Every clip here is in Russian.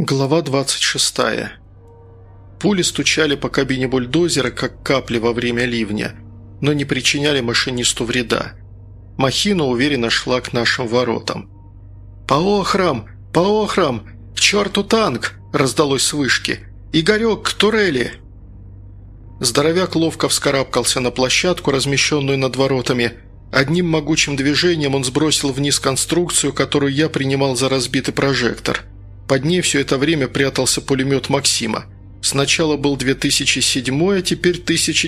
Глава 26. Пули стучали по кабине бульдозера, как капли во время ливня, но не причиняли машинисту вреда. Махина уверенно шла к нашим воротам. «По охрам! По охрам! К черту танк!» – раздалось с вышки. «Игорек, к турели!» Здоровяк ловко вскарабкался на площадку, размещенную над воротами. Одним могучим движением он сбросил вниз конструкцию, которую я принимал за разбитый прожектор. Под ней все это время прятался пулемет Максима. Сначала был 2007, а теперь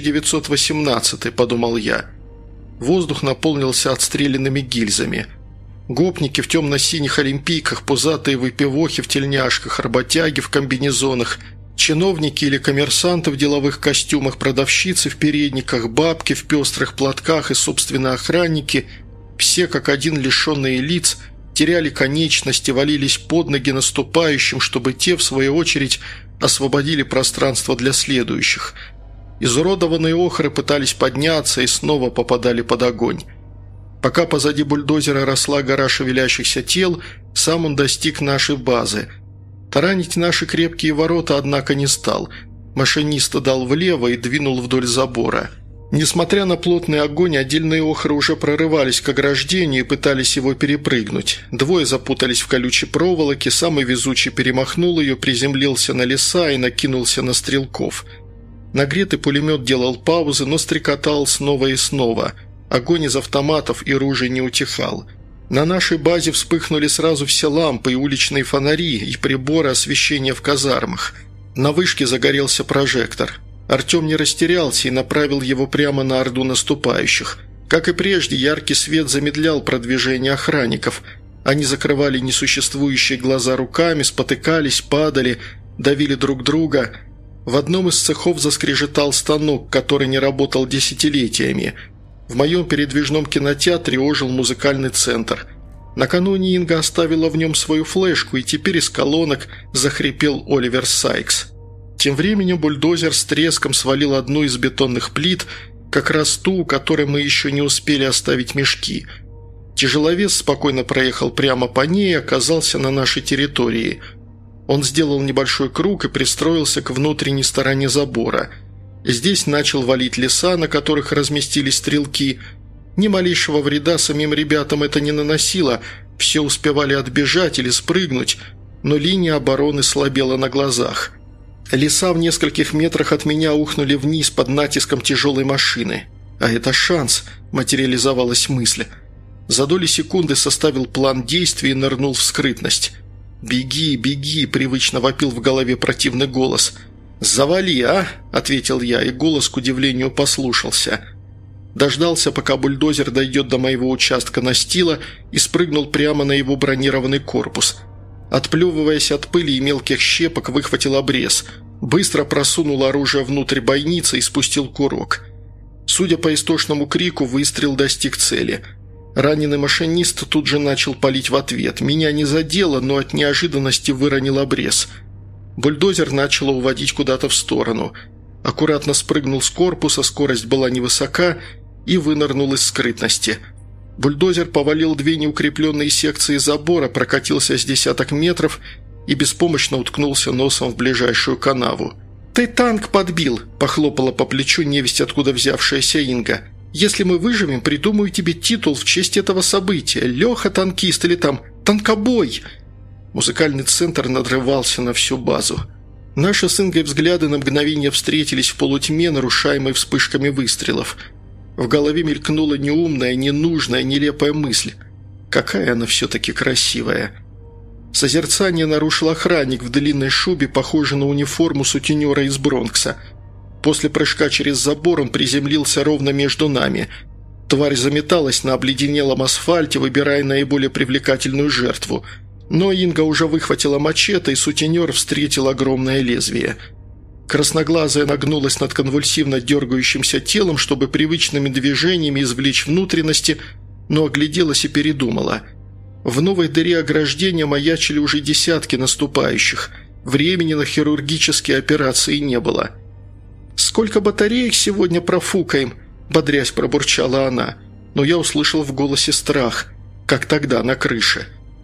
1918, подумал я. Воздух наполнился отстрелянными гильзами. Гопники в темно-синих олимпийках, пузатые выпивохи в тельняшках, работяги в комбинезонах, чиновники или коммерсанты в деловых костюмах, продавщицы в передниках, бабки в пестрых платках и, собственно, охранники – все как один лишенные лиц – теряли конечности, валились под ноги наступающим, чтобы те, в свою очередь, освободили пространство для следующих. Изуродованные охры пытались подняться и снова попадали под огонь. Пока позади бульдозера росла гора шевелящихся тел, сам он достиг нашей базы. Таранить наши крепкие ворота, однако, не стал. Машинист дал влево и двинул вдоль забора. Несмотря на плотный огонь, отдельные охры уже прорывались к ограждению и пытались его перепрыгнуть. Двое запутались в колючей проволоке, самый везучий перемахнул ее, приземлился на леса и накинулся на стрелков. Нагретый пулемет делал паузы, но стрекотал снова и снова. Огонь из автоматов и ружей не утихал. На нашей базе вспыхнули сразу все лампы и уличные фонари, и приборы освещения в казармах. На вышке загорелся прожектор. Артем не растерялся и направил его прямо на орду наступающих. Как и прежде, яркий свет замедлял продвижение охранников. Они закрывали несуществующие глаза руками, спотыкались, падали, давили друг друга. В одном из цехов заскрежетал станок, который не работал десятилетиями. В моем передвижном кинотеатре ожил музыкальный центр. Накануне Инга оставила в нем свою флешку, и теперь из колонок захрипел Оливер Сайкс. Тем временем бульдозер с треском свалил одну из бетонных плит, как раз ту, у которой мы еще не успели оставить мешки. Тяжеловес спокойно проехал прямо по ней и оказался на нашей территории. Он сделал небольшой круг и пристроился к внутренней стороне забора. Здесь начал валить леса, на которых разместились стрелки. Ни малейшего вреда самим ребятам это не наносило, все успевали отбежать или спрыгнуть, но линия обороны слабела на глазах. Леса в нескольких метрах от меня ухнули вниз под натиском тяжелой машины. «А это шанс», – материализовалась мысль. За доли секунды составил план действий и нырнул в скрытность. «Беги, беги», – привычно вопил в голове противный голос. «Завали, а?» – ответил я, и голос, к удивлению, послушался. Дождался, пока бульдозер дойдет до моего участка настила, и спрыгнул прямо на его бронированный корпус. Отплевываясь от пыли и мелких щепок, выхватил обрез. Быстро просунул оружие внутрь бойницы и спустил курок. Судя по истошному крику, выстрел достиг цели. Раненый машинист тут же начал палить в ответ. Меня не задело, но от неожиданности выронил обрез. Бульдозер начал уводить куда-то в сторону. Аккуратно спрыгнул с корпуса, скорость была невысока, и вынырнул из скрытности. Бульдозер повалил две неукрепленные секции забора, прокатился с десяток метров и беспомощно уткнулся носом в ближайшую канаву. «Ты танк подбил!» – похлопала по плечу невесть откуда взявшаяся Инга. «Если мы выживем, придумаю тебе титул в честь этого события. Леха-танкист или там танкобой!» Музыкальный центр надрывался на всю базу. Наши с Ингой взгляды на мгновение встретились в полутьме, нарушаемой вспышками выстрелов. В голове мелькнула неумная, ненужная, нелепая мысль. Какая она все-таки красивая. Созерцание нарушил охранник в длинной шубе, похожей на униформу сутенера из Бронкса. После прыжка через забор он приземлился ровно между нами. Тварь заметалась на обледенелом асфальте, выбирая наиболее привлекательную жертву. Но Инга уже выхватила мачете, и сутенер встретил огромное лезвие. Красноглазая нагнулась над конвульсивно дергающимся телом, чтобы привычными движениями извлечь внутренности, но огляделась и передумала. В новой дыре ограждения маячили уже десятки наступающих. Времени на хирургические операции не было. «Сколько батареек сегодня профукаем?» – бодрясь пробурчала она. Но я услышал в голосе страх, как тогда на крыше.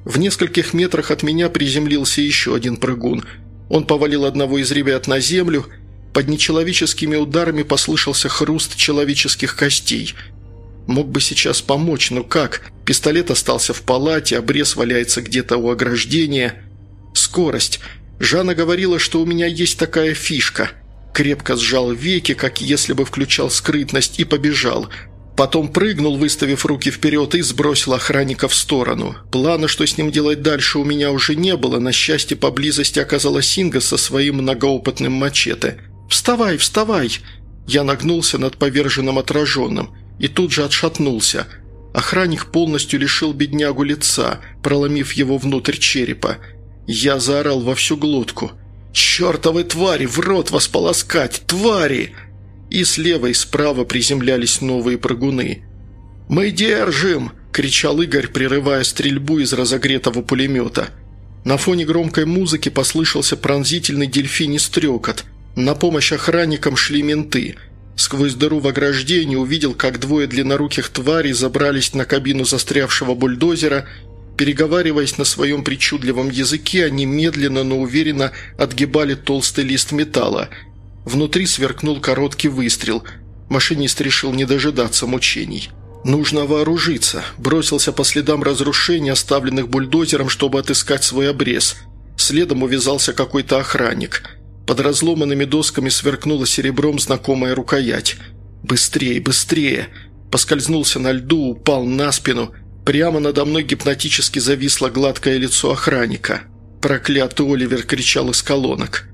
В нескольких метрах от меня приземлился еще один прыгун. Он повалил одного из ребят на землю. Под нечеловеческими ударами послышался хруст человеческих костей. Мог бы сейчас помочь, но как? Пистолет остался в палате, обрез валяется где-то у ограждения. Скорость. Жанна говорила, что у меня есть такая фишка. Крепко сжал веки, как если бы включал скрытность, и побежал. Потом прыгнул, выставив руки вперед, и сбросил охранника в сторону. Плана, что с ним делать дальше, у меня уже не было. На счастье, поблизости оказалась Инга со своим многоопытным мачете. «Вставай, вставай!» Я нагнулся над поверженным отраженным и тут же отшатнулся. Охранник полностью лишил беднягу лица, проломив его внутрь черепа. Я заорал во всю глотку. «Чертовы твари! В рот вас полоскать! Твари!» И слева и справа приземлялись новые прыгуны. «Мы держим!» – кричал Игорь, прерывая стрельбу из разогретого пулемета. На фоне громкой музыки послышался пронзительный дельфиний стрекот. На помощь охранникам шли менты. Сквозь дыру в ограждении увидел, как двое длинноруких тварей забрались на кабину застрявшего бульдозера. Переговариваясь на своем причудливом языке, они медленно, но уверенно отгибали толстый лист металла. Внутри сверкнул короткий выстрел. Машинист решил не дожидаться мучений. «Нужно вооружиться», бросился по следам разрушений, оставленных бульдозером, чтобы отыскать свой обрез. Следом увязался какой-то охранник. Под разломанными досками сверкнула серебром знакомая рукоять. «Быстрее, быстрее!» Поскользнулся на льду, упал на спину. Прямо надо мной гипнотически зависло гладкое лицо охранника. «Проклятый Оливер!» – кричал из колонок.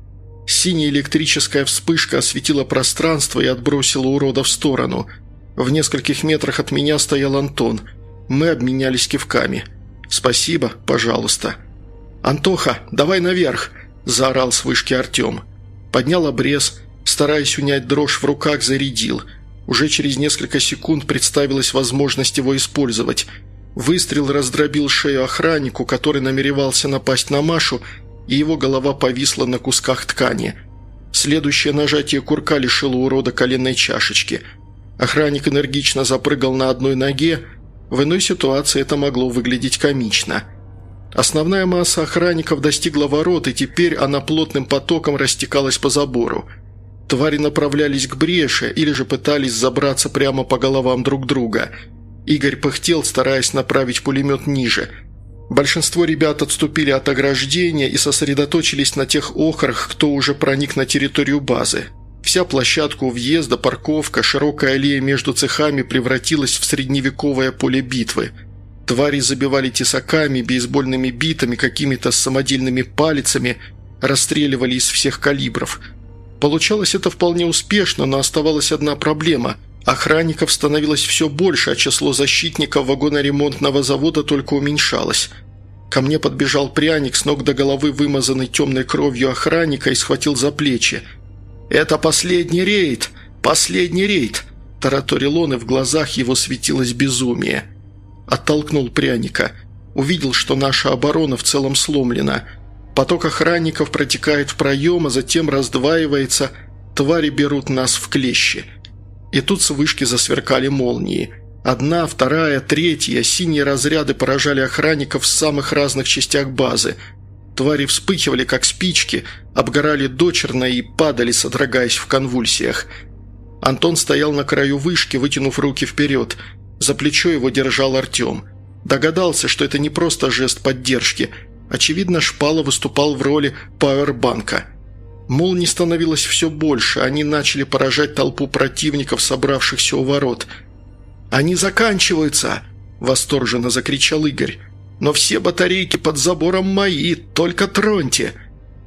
Синяя электрическая вспышка осветила пространство и отбросила урода в сторону. В нескольких метрах от меня стоял Антон. Мы обменялись кивками. «Спасибо, пожалуйста». «Антоха, давай наверх!» – заорал с вышки Артем. Поднял обрез, стараясь унять дрожь в руках, зарядил. Уже через несколько секунд представилась возможность его использовать. Выстрел раздробил шею охраннику, который намеревался напасть на Машу, и его голова повисла на кусках ткани. Следующее нажатие курка лишило урода коленной чашечки. Охранник энергично запрыгал на одной ноге. В иной ситуации это могло выглядеть комично. Основная масса охранников достигла ворот, и теперь она плотным потоком растекалась по забору. Твари направлялись к бреши или же пытались забраться прямо по головам друг друга. Игорь пыхтел, стараясь направить пулемет ниже. Большинство ребят отступили от ограждения и сосредоточились на тех охрах, кто уже проник на территорию базы. Вся площадка у въезда, парковка, широкая аллея между цехами превратилась в средневековое поле битвы. Твари забивали тесаками, бейсбольными битами, какими-то самодельными палицами, расстреливали из всех калибров. Получалось это вполне успешно, но оставалась одна проблема. Охранников становилось все больше, а число защитников вагоноремонтного завода только уменьшалось. Ко мне подбежал пряник, с ног до головы вымазанный темной кровью охранника, и схватил за плечи. «Это последний рейд! Последний рейд!» – тараторил он, и в глазах его светилось безумие. Оттолкнул пряника. Увидел, что наша оборона в целом сломлена. Поток охранников протекает в проем, а затем раздваивается. Твари берут нас в клещи. И тут с вышки засверкали молнии. Одна, вторая, третья, синие разряды поражали охранников в самых разных частях базы. Твари вспыхивали, как спички, обгорали дочерно и падали, содрогаясь в конвульсиях. Антон стоял на краю вышки, вытянув руки вперед. За плечо его держал Артем. Догадался, что это не просто жест поддержки. Очевидно, Шпала выступал в роли пауэрбанка. Молний становилось все больше, они начали поражать толпу противников, собравшихся у ворот. «Они заканчиваются!» – восторженно закричал Игорь. «Но все батарейки под забором мои, только троньте!»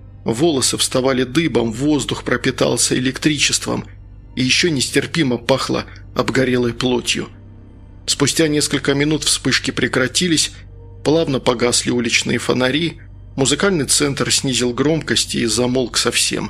Волосы вставали дыбом, воздух пропитался электричеством, и еще нестерпимо пахло обгорелой плотью. Спустя несколько минут вспышки прекратились, плавно погасли уличные фонари, музыкальный центр снизил громкость и замолк совсем.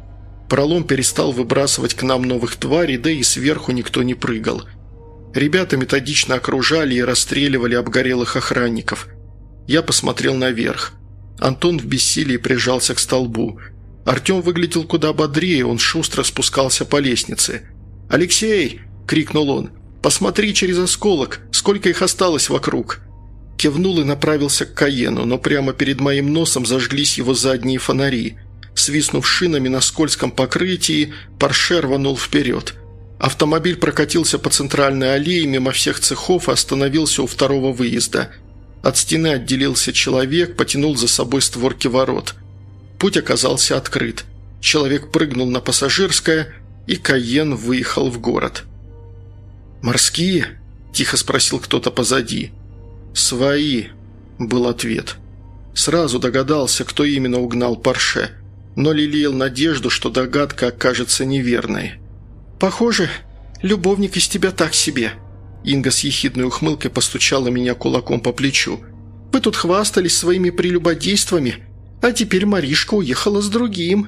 Пролом перестал выбрасывать к нам новых тварей, да и сверху никто не прыгал. Ребята методично окружали и расстреливали обгорелых охранников. Я посмотрел наверх. Антон в бессилии прижался к столбу. Артем выглядел куда бодрее, он шустро спускался по лестнице. «Алексей!» – крикнул он. «Посмотри через осколок, сколько их осталось вокруг!» Кивнул и направился к Каену, но прямо перед моим носом зажглись его задние фонари. Свистнув шинами на скользком покрытии, Порше рванул вперед. Автомобиль прокатился по центральной аллее мимо всех цехов и остановился у второго выезда. От стены отделился человек, потянул за собой створки ворот. Путь оказался открыт. Человек прыгнул на пассажирское, и Каен выехал в город. «Морские?» – тихо спросил кто-то позади. «Свои», – был ответ. Сразу догадался, кто именно угнал Порше, но лелеял надежду, что догадка окажется неверной. «Похоже, любовник из тебя так себе». Инга с ехидной ухмылкой постучала меня кулаком по плечу. «Вы тут хвастались своими прелюбодействами, а теперь Маришка уехала с другим».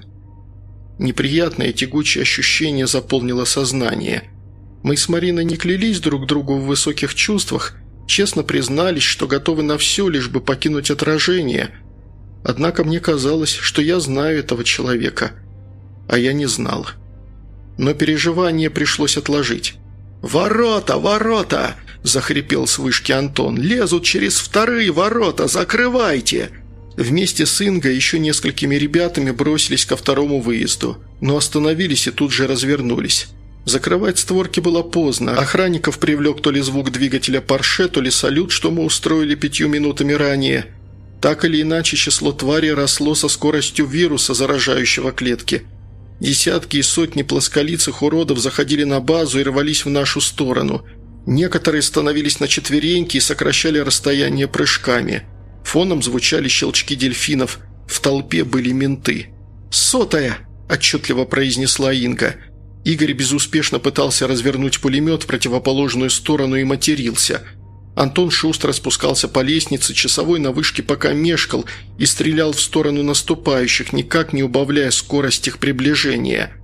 Неприятное тягучее ощущение заполнило сознание. Мы с Мариной не клялись друг другу в высоких чувствах, честно признались, что готовы на все, лишь бы покинуть отражение. Однако мне казалось, что я знаю этого человека, а я не знал. Но переживание пришлось отложить. «Ворота, ворота!» – захрипел с вышки Антон. «Лезут через вторые ворота! Закрывайте!» Вместе с Ингой и еще несколькими ребятами бросились ко второму выезду, но остановились и тут же развернулись. Закрывать створки было поздно. Охранников привлек то ли звук двигателя Порше, то ли салют, что мы устроили 5 минутами ранее. Так или иначе, число тварей росло со скоростью вируса, заражающего клетки. Десятки и сотни плосколицых уродов заходили на базу и рвались в нашу сторону. Некоторые становились на четвереньки и сокращали расстояние прыжками. Фоном звучали щелчки дельфинов. В толпе были менты. «Сотая!» – отчетливо произнесла Инга. Игорь безуспешно пытался развернуть пулемет в противоположную сторону и матерился. Антон шустро спускался по лестнице, часовой на вышке пока мешкал и стрелял в сторону наступающих, никак не убавляя скорость их приближения.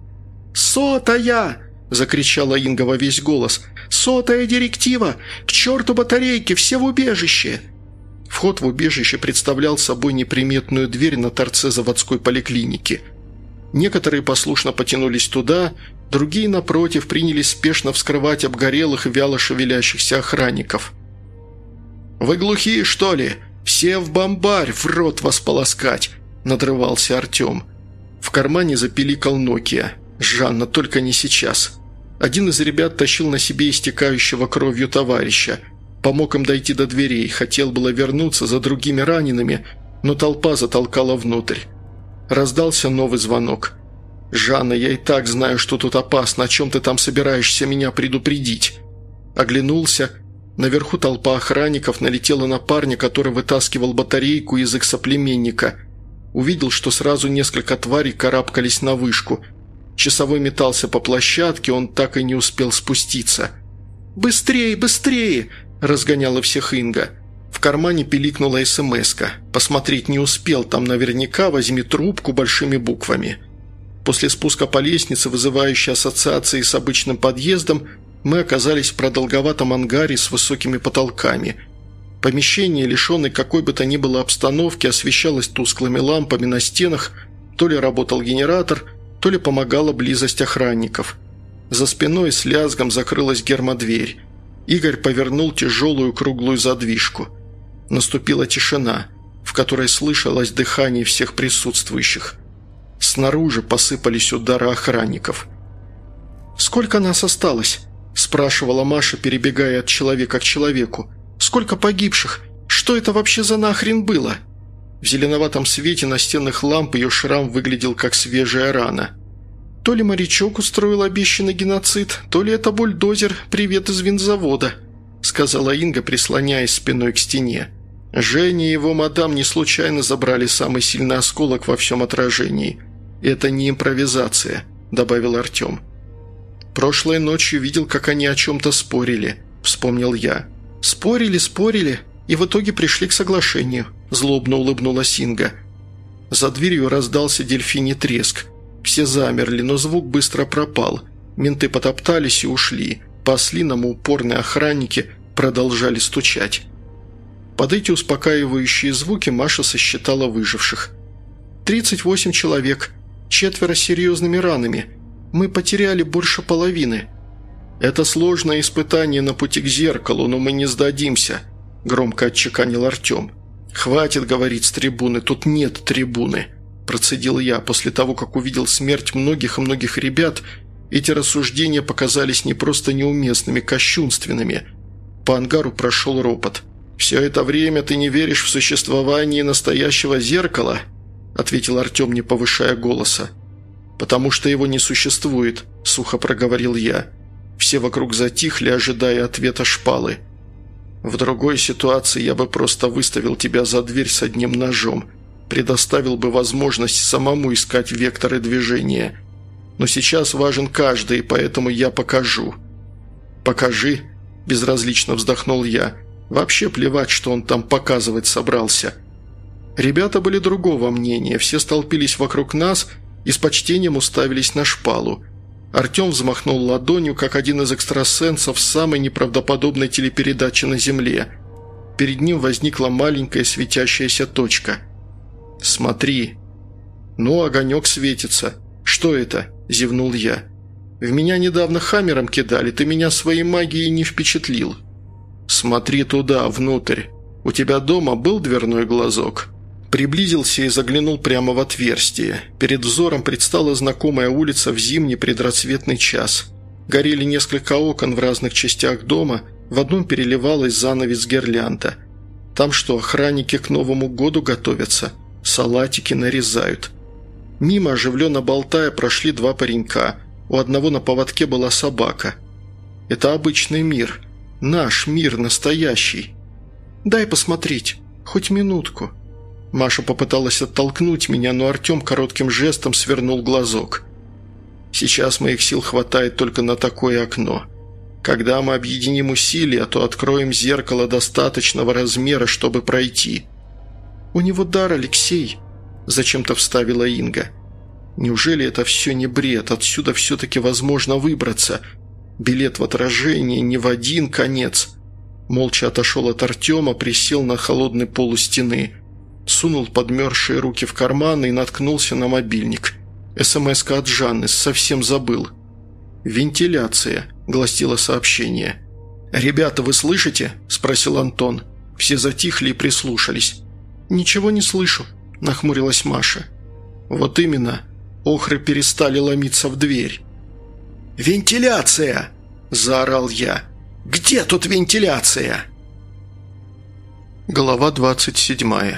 «Сотая!» – закричала Инга во весь голос. «Сотая директива! К черту батарейки! Все в убежище!» Вход в убежище представлял собой неприметную дверь на торце заводской поликлиники. Некоторые послушно потянулись туда, другие, напротив, принялись спешно вскрывать обгорелых и вяло шевелящихся охранников. «Вы глухие, что ли? Все в бомбарь, в рот вас полоскать!» – надрывался Артем. В кармане запиликал Nokia. «Жанна, только не сейчас». Один из ребят тащил на себе истекающего кровью товарища. Помог им дойти до дверей, хотел было вернуться за другими ранеными, но толпа затолкала внутрь. Раздался новый звонок. «Жанна, я и так знаю, что тут опасно. О чем ты там собираешься меня предупредить?» Оглянулся. Наверху толпа охранников налетела на парня, который вытаскивал батарейку из их соплеменника. Увидел, что сразу несколько тварей карабкались на вышку. Часовой метался по площадке, он так и не успел спуститься. «Быстрее, быстрее!» – разгоняла всех Инга. В кармане пиликнула смс-ка. Посмотреть не успел, там наверняка «возьми трубку» большими буквами. После спуска по лестнице, вызывающей ассоциации с обычным подъездом, мы оказались в продолговатом ангаре с высокими потолками. Помещение, лишенное какой бы то ни было обстановки, освещалось тусклыми лампами на стенах, то ли работал генератор, то ли помогала близость охранников. За спиной с лязгом закрылась гермодверь. Игорь повернул тяжелую круглую задвижку. Наступила тишина, в которой слышалось дыхание всех присутствующих. Снаружи посыпались удары охранников. «Сколько нас осталось?» – спрашивала Маша, перебегая от человека к человеку. «Сколько погибших? Что это вообще за нахрен было?» В зеленоватом свете настенных ламп ее шрам выглядел как свежая рана. То ли морячок устроил обещанный геноцид, то ли это бульдозер «Привет из винзавода», – сказала Инга, прислоняясь спиной к стене. Женя и его мадам не случайно забрали самый сильный осколок во всем отражении. «Это не импровизация», – добавил Артем. «Прошлой ночью видел, как они о чем-то спорили», – вспомнил я. «Спорили, и в итоге пришли к соглашению», – злобно улыбнулась Инга. За дверью раздался дельфиний треск. Все замерли, но звук быстро пропал. Менты потоптались и ушли. По-ослиному упорные охранники продолжали стучать. Под эти успокаивающие звуки Маша сосчитала выживших. 38 человек, 4 с серьезными ранами. Мы потеряли больше половины. Это сложное испытание на пути к зеркалу, но мы не сдадимся. громко отчеканил Артем. «Хватит говорить с трибуны, тут нет трибуны», – процедил я. После того, как увидел смерть многих и многих ребят, эти рассуждения показались не просто неуместными, кощунственными. По ангару прошел ропот. «Все это время ты не веришь в существование настоящего зеркала?» – ответил Артем, не повышая голоса. «Потому что его не существует», – сухо проговорил я. Все вокруг затихли, ожидая ответа шпалы. «В другой ситуации я бы просто выставил тебя за дверь с одним ножом, предоставил бы возможность самому искать векторы движения. Но сейчас важен каждый, поэтому я покажу». «Покажи», – безразлично вздохнул я. «Вообще плевать, что он там показывать собрался». Ребята были другого мнения, все столпились вокруг нас и с почтением уставились на шпалу. Артем взмахнул ладонью, как один из экстрасенсов самой неправдоподобной телепередачи на Земле. Перед ним возникла маленькая светящаяся точка. «Смотри». «Ну, огонек светится. Что это?» – зевнул я. «В меня недавно хаммером кидали, ты меня своей магией не впечатлил». «Смотри туда, внутрь. У тебя дома был дверной глазок?» Приблизился и заглянул прямо в отверстие. Перед взором предстала знакомая улица в зимний предрассветный час. Горели несколько окон в разных частях дома, в одном переливалась занавес гирлянда. Там что, охранники к Новому году готовятся? Салатики нарезают. Мимо, оживленно болтая, прошли два паренька. У одного на поводке была собака. Это обычный мир. Наш мир настоящий. «Дай посмотреть. Хоть минутку». Маша попыталась оттолкнуть меня, но Артем коротким жестом свернул глазок. «Сейчас моих сил хватает только на такое окно. Когда мы объединим усилия, то откроем зеркало достаточного размера, чтобы пройти». «У него дар, Алексей», – зачем-то вставила Инга. «Неужели это все не бред? Отсюда все-таки возможно выбраться. Билет в отражение не в один конец». Молча отошел от Артема, присел на холодный пол у стены. Сунул подмерзшие руки в карманы и наткнулся на мобильник. СМС-ка от Жанны, совсем забыл. «Вентиляция», – гласило сообщение. «Ребята, вы слышите?» – спросил Антон. Все затихли и прислушались. «Ничего не слышу», – нахмурилась Маша. «Вот именно. Охры перестали ломиться в дверь». «Вентиляция!» – заорал я. «Где тут вентиляция?» Глава 27.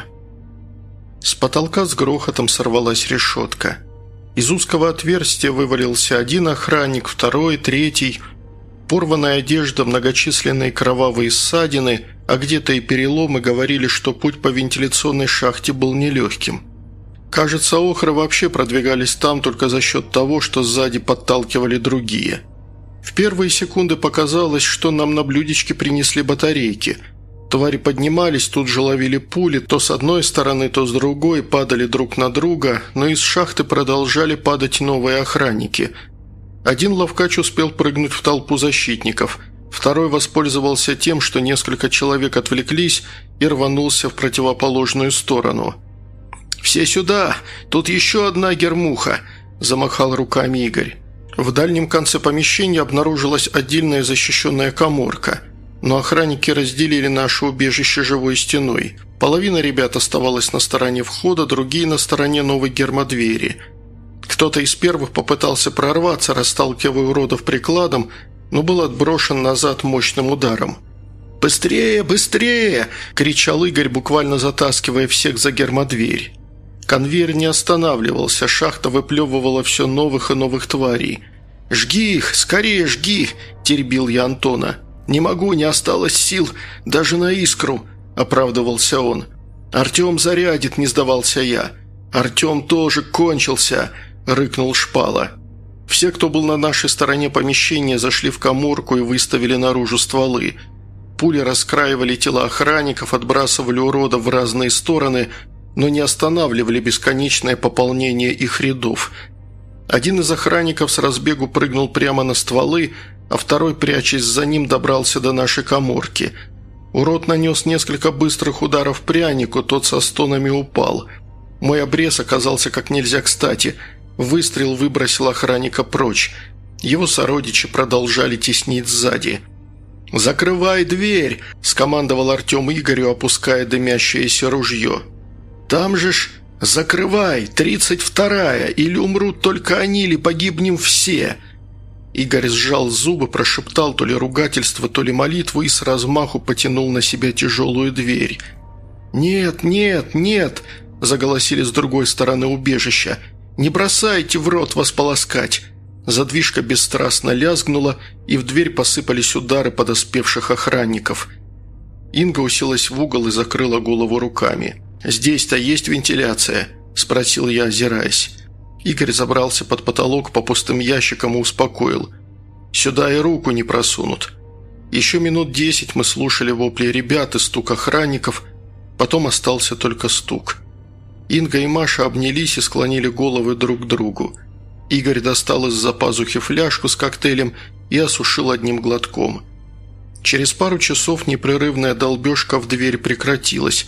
С потолка с грохотом сорвалась решетка. Из узкого отверстия вывалился один охранник, второй, третий. Порванная одежда, многочисленные кровавые ссадины, а где-то и переломы говорили, что путь по вентиляционной шахте был нелегким. Кажется, охры вообще продвигались там только за счет того, что сзади подталкивали другие. В первые секунды показалось, что нам на блюдечке принесли батарейки – Твари поднимались, тут же ловили пули, то с одной стороны, то с другой, падали друг на друга, но из шахты продолжали падать новые охранники. Один ловкач успел прыгнуть в толпу защитников, второй воспользовался тем, что несколько человек отвлеклись и рванулся в противоположную сторону. «Все сюда! Тут еще одна гермуха!» – замахал руками Игорь. В дальнем конце помещения обнаружилась отдельная защищенная каморка – но охранники разделили наше убежище живой стеной. Половина ребят оставалась на стороне входа, другие на стороне новой гермодвери. Кто-то из первых попытался прорваться, расталкивая уродов прикладом, но был отброшен назад мощным ударом. «Быстрее, быстрее!» – кричал Игорь, буквально затаскивая всех за гермодверь. Конвейер не останавливался, шахта выплевывала все новых и новых тварей. «Жги их! Скорее жги!» – теребил я Антона. «Не могу, не осталось сил, даже на искру», – оправдывался он. «Артем зарядит», – не сдавался я. «Артем тоже кончился», – рыкнул Шпала. Все, кто был на нашей стороне помещения, зашли в каморку и выставили наружу стволы. Пули раскраивали тела охранников, отбрасывали уродов в разные стороны, но не останавливали бесконечное пополнение их рядов. Один из охранников с разбегу прыгнул прямо на стволы, а второй, прячась за ним, добрался до нашей каморки. Урод нанес несколько быстрых ударов прянику, тот со стонами упал. Мой обрез оказался как нельзя кстати. Выстрел выбросил охранника прочь. Его сородичи продолжали теснить сзади. «Закрывай дверь!» – скомандовал Артем Игорю, опуская дымящееся ружье. «Там же ж... Закрывай! 32-я! Или умрут только они, или погибнем все!» Игорь сжал зубы, прошептал то ли ругательство, то ли молитву и с размаху потянул на себя тяжелую дверь. «Нет, нет, нет!» – заголосили с другой стороны убежища. «Не бросайте в рот вас полоскать!» Задвижка бесстрастно лязгнула, и в дверь посыпались удары подоспевших охранников. Инга уселась в угол и закрыла голову руками. «Здесь-то есть вентиляция?» – спросил я, озираясь. Игорь забрался под потолок по пустым ящикам и успокоил. «Сюда и руку не просунут». Еще минут 10 мы слушали вопли ребят и стук охранников, потом остался только стук. Инга и Маша обнялись и склонили головы друг к другу. Игорь достал из-за пазухи фляжку с коктейлем и осушил одним глотком. Через пару часов непрерывная долбежка в дверь прекратилась.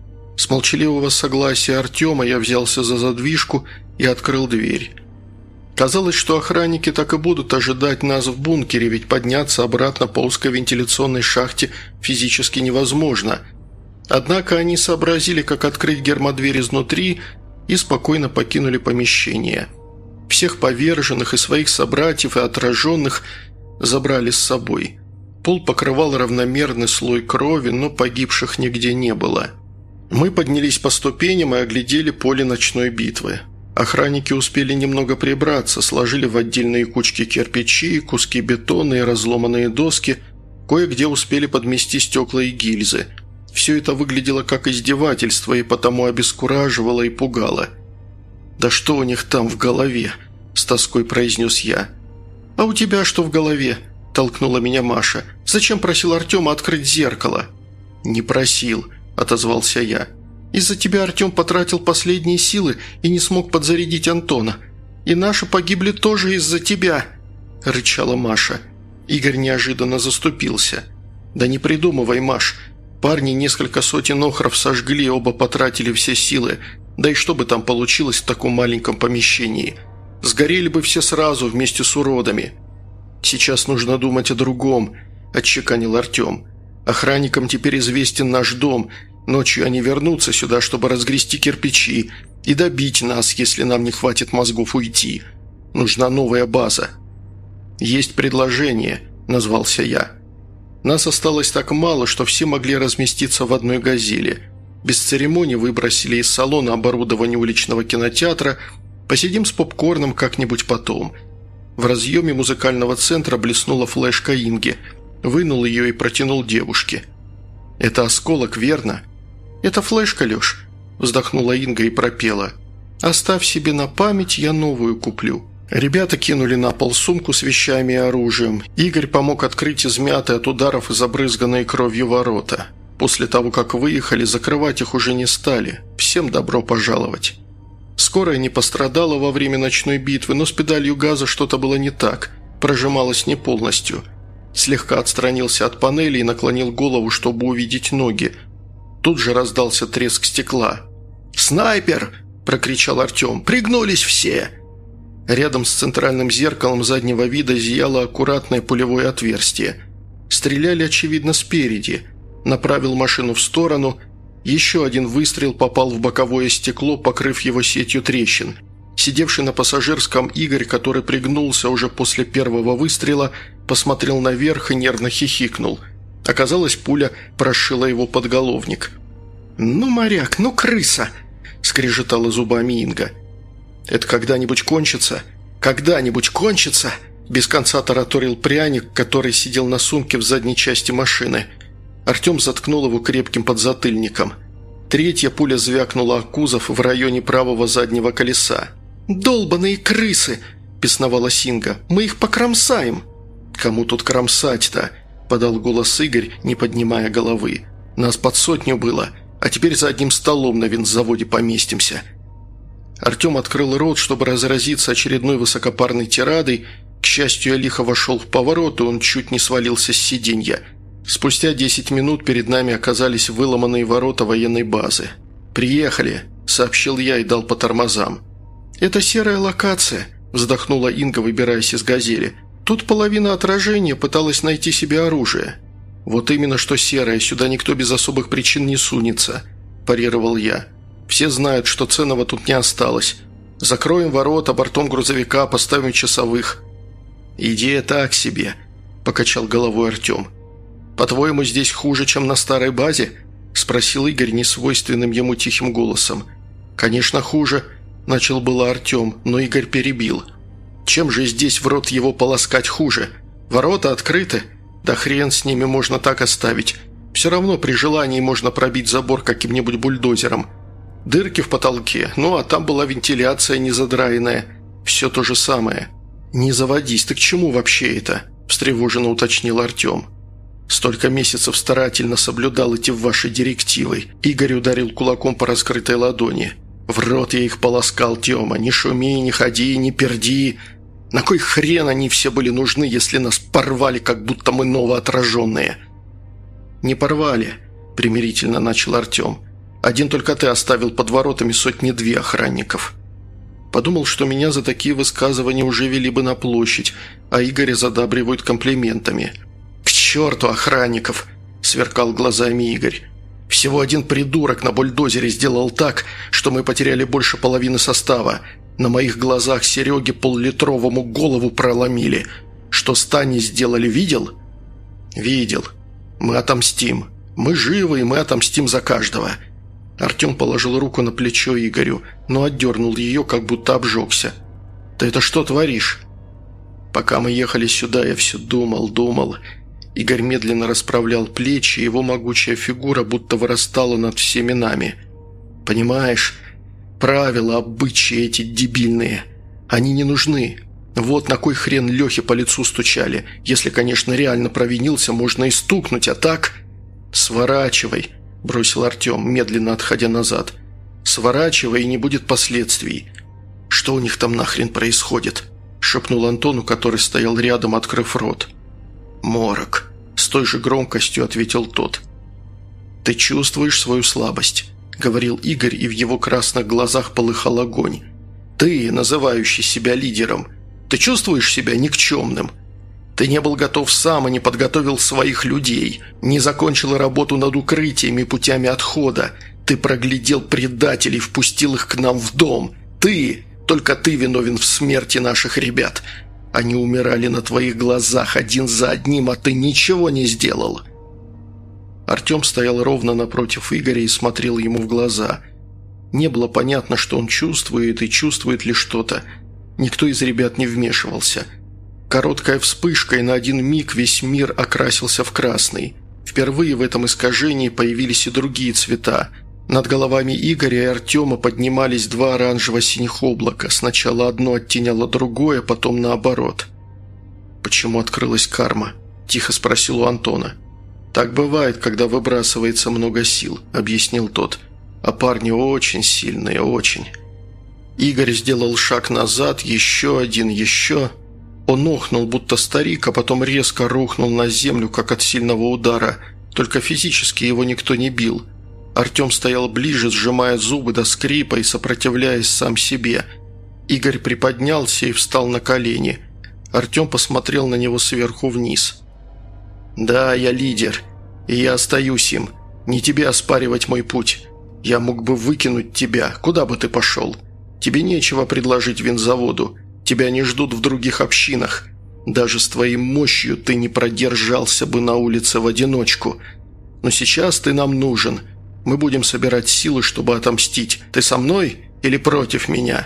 С молчаливого согласия Артема я взялся за задвижку и открыл дверь. Казалось, что охранники так и будут ожидать нас в бункере, ведь подняться обратно по узковентиляционной шахте физически невозможно. Однако они сообразили, как открыть гермодверь изнутри, и спокойно покинули помещение. Всех поверженных и своих собратьев, и отраженных забрали с собой. Пол покрывал равномерный слой крови, но погибших нигде не было. Мы поднялись по ступеням и оглядели поле ночной битвы. Охранники успели немного прибраться, сложили в отдельные кучки кирпичи, куски бетона и разломанные доски, кое-где успели подмести стекла и гильзы. Все это выглядело как издевательство и потому обескураживало и пугало. «Да что у них там в голове?» – с тоской произнес я. «А у тебя что в голове?» – толкнула меня Маша. «Зачем просил Артема открыть зеркало?» «Не просил», – отозвался я. «Из-за тебя Артем потратил последние силы и не смог подзарядить Антона. И наши погибли тоже из-за тебя», – рычала Маша. Игорь неожиданно заступился. «Да не придумывай, Маш. Парни несколько сотен охров сожгли, оба потратили все силы. Да и что бы там получилось в таком маленьком помещении? Сгорели бы все сразу вместе с уродами». «Сейчас нужно думать о другом», – отчеканил Артем. «Охранникам теперь известен наш дом. Ночью они вернутся сюда, чтобы разгрести кирпичи и добить нас, если нам не хватит мозгов уйти. Нужна новая база». «Есть предложение», – назвался я. Нас осталось так мало, что все могли разместиться в одной «Газели». Без церемоний выбросили из салона оборудование уличного кинотеатра. Посидим с попкорном как-нибудь потом. В разъеме музыкального центра блеснула флешка Инги. Вынул ее и протянул девушке. «Это осколок, верно?» «Это флешка, Леш», – вздохнула Инга и пропела. «Оставь себе на память, я новую куплю». Ребята кинули на пол сумку с вещами и оружием. Игорь помог открыть измятые от ударов и забрызганные кровью ворота. После того, как выехали, закрывать их уже не стали. Всем добро пожаловать. Скорая не пострадала во время ночной битвы, но с педалью газа что-то было не так. Прожималась не полностью. Слегка отстранился от панели и наклонил голову, чтобы увидеть ноги. Тут же раздался треск стекла. «Снайпер!» – прокричал Артем. «Пригнулись все!» Рядом с центральным зеркалом заднего вида зияло аккуратное пулевое отверстие. Стреляли, очевидно, спереди. Направил машину в сторону. Еще один выстрел попал в боковое стекло, покрыв его сетью трещин. Сидевший на пассажирском Игорь, который пригнулся уже после первого выстрела, посмотрел наверх и нервно хихикнул. Оказалось, пуля прошила его подголовник. «Ну, моряк, ну, крыса!» – скрежетала зубами Инга. «Это когда-нибудь кончится? Когда-нибудь кончится?» Без конца тараторил пряник, который сидел на сумке в задней части машины. Артем заткнул его крепким подзатыльником. Третья пуля звякнула о кузов в районе правого заднего колеса. «Долбаные крысы!» – бесновала Инга. «Мы их покромсаем!» «Кому тут кромсать-то?» – подал голос Игорь, не поднимая головы. «Нас под 100 было, а теперь за одним столом на винтзаводе поместимся». Артем открыл рот, чтобы разразиться очередной высокопарной тирадой. К счастью, я лихо вошел в поворот, и он чуть не свалился с сиденья. Спустя 10 минут перед нами оказались выломанные ворота военной базы. «Приехали», – сообщил я и дал по тормозам. «Это серая локация», – вздохнула Инга, выбираясь из «Газели». «Тут половина отражения пыталась найти себе оружие». «Вот именно что серая, сюда никто без особых причин не сунется», – парировал я. «Все знают, что ценного тут не осталось. Закроем ворота, бортом грузовика поставим часовых». «Идея так себе», – покачал головой Артем. «По-твоему, здесь хуже, чем на старой базе?» – спросил Игорь несвойственным ему тихим голосом. «Конечно, хуже», – начал было Артем, но Игорь перебил. «Чем же здесь в рот его полоскать хуже? Ворота открыты? Да хрен с ними, можно так оставить. Все равно при желании можно пробить забор каким-нибудь бульдозером. Дырки в потолке, ну а там была вентиляция незадраенная. Все то же самое». «Не заводись, ты к чему вообще это?» – встревоженно уточнил Артем. «Столько месяцев старательно соблюдал эти ваши директивы». Игорь ударил кулаком по раскрытой ладони. «В рот я их полоскал, Тёма. Не шуми, не ходи, не перди. На кой хрен они все были нужны, если нас порвали, как будто мы новоотраженные?» «Не порвали», – примирительно начал Артем. «Один только ты оставил под воротами 100-2 охранников». Подумал, что меня за такие высказывания уже вели бы на площадь, а Игоря задабривают комплиментами. «К черту охранников!» – сверкал глазами Игорь. «Всего один придурок на бульдозере сделал так, что мы потеряли больше половины состава. На моих глазах Сереге поллитровому голову проломили. Что с Таней сделали, видел?» «Видел. Мы отомстим. Мы живы, и мы отомстим за каждого». Артем положил руку на плечо Игорю, но отдернул ее, как будто обжегся. «Ты это что творишь?» «Пока мы ехали сюда, я все думал». Игорь медленно расправлял плечи, его могучая фигура будто вырастала над всеми нами. «Понимаешь, правила, обычаи эти дебильные, они не нужны. Вот на кой хрен Лехе по лицу стучали. Если, конечно, реально провинился, можно и стукнуть, а так...» «Сворачивай», – бросил Артем, медленно отходя назад. «Сворачивай, и не будет последствий». «Что у них там нахрен происходит?» – шепнул Антону, который стоял рядом, открыв рот. «Морок», – с той же громкостью ответил тот. «Ты чувствуешь свою слабость», – говорил Игорь, и в его красных глазах полыхал огонь. «Ты, называющий себя лидером, ты чувствуешь себя никчемным? Ты не был готов сам и не подготовил своих людей, не закончил работу над укрытиями, путями отхода. Ты проглядел предателей, впустил их к нам в дом. Только ты виновен в смерти наших ребят. Они умирали на твоих глазах один за одним, а ты ничего не сделал». Артем стоял ровно напротив Игоря и смотрел ему в глаза. Не было понятно, что он чувствует и чувствует ли что-то. Никто из ребят не вмешивался. Короткая вспышка, и на один миг весь мир окрасился в красный. Впервые в этом искажении появились и другие цвета. Над головами Игоря и Артема поднимались два оранжево-синих облака. Сначала одно оттеняло другое, потом наоборот. «Почему открылась карма?» – тихо спросил у Антона. «Так бывает, когда выбрасывается много сил», – объяснил тот. «А парни очень сильные, очень». Игорь сделал шаг назад, еще один, еще... Он охнул, будто старик, а потом резко рухнул на землю, как от сильного удара. Только физически его никто не бил. Артем стоял ближе, сжимая зубы до скрипа и сопротивляясь сам себе. Игорь приподнялся и встал на колени. Артем посмотрел на него сверху вниз. «Да, я лидер, и я остаюсь им. Не тебе оспаривать мой путь. Я мог бы выкинуть тебя, куда бы ты пошел. Тебе нечего предложить винзаводу. Тебя не ждут в других общинах. Даже с твоей мощью ты не продержался бы на улице в одиночку. Но сейчас ты нам нужен. Мы будем собирать силы, чтобы отомстить. Ты со мной или против меня?»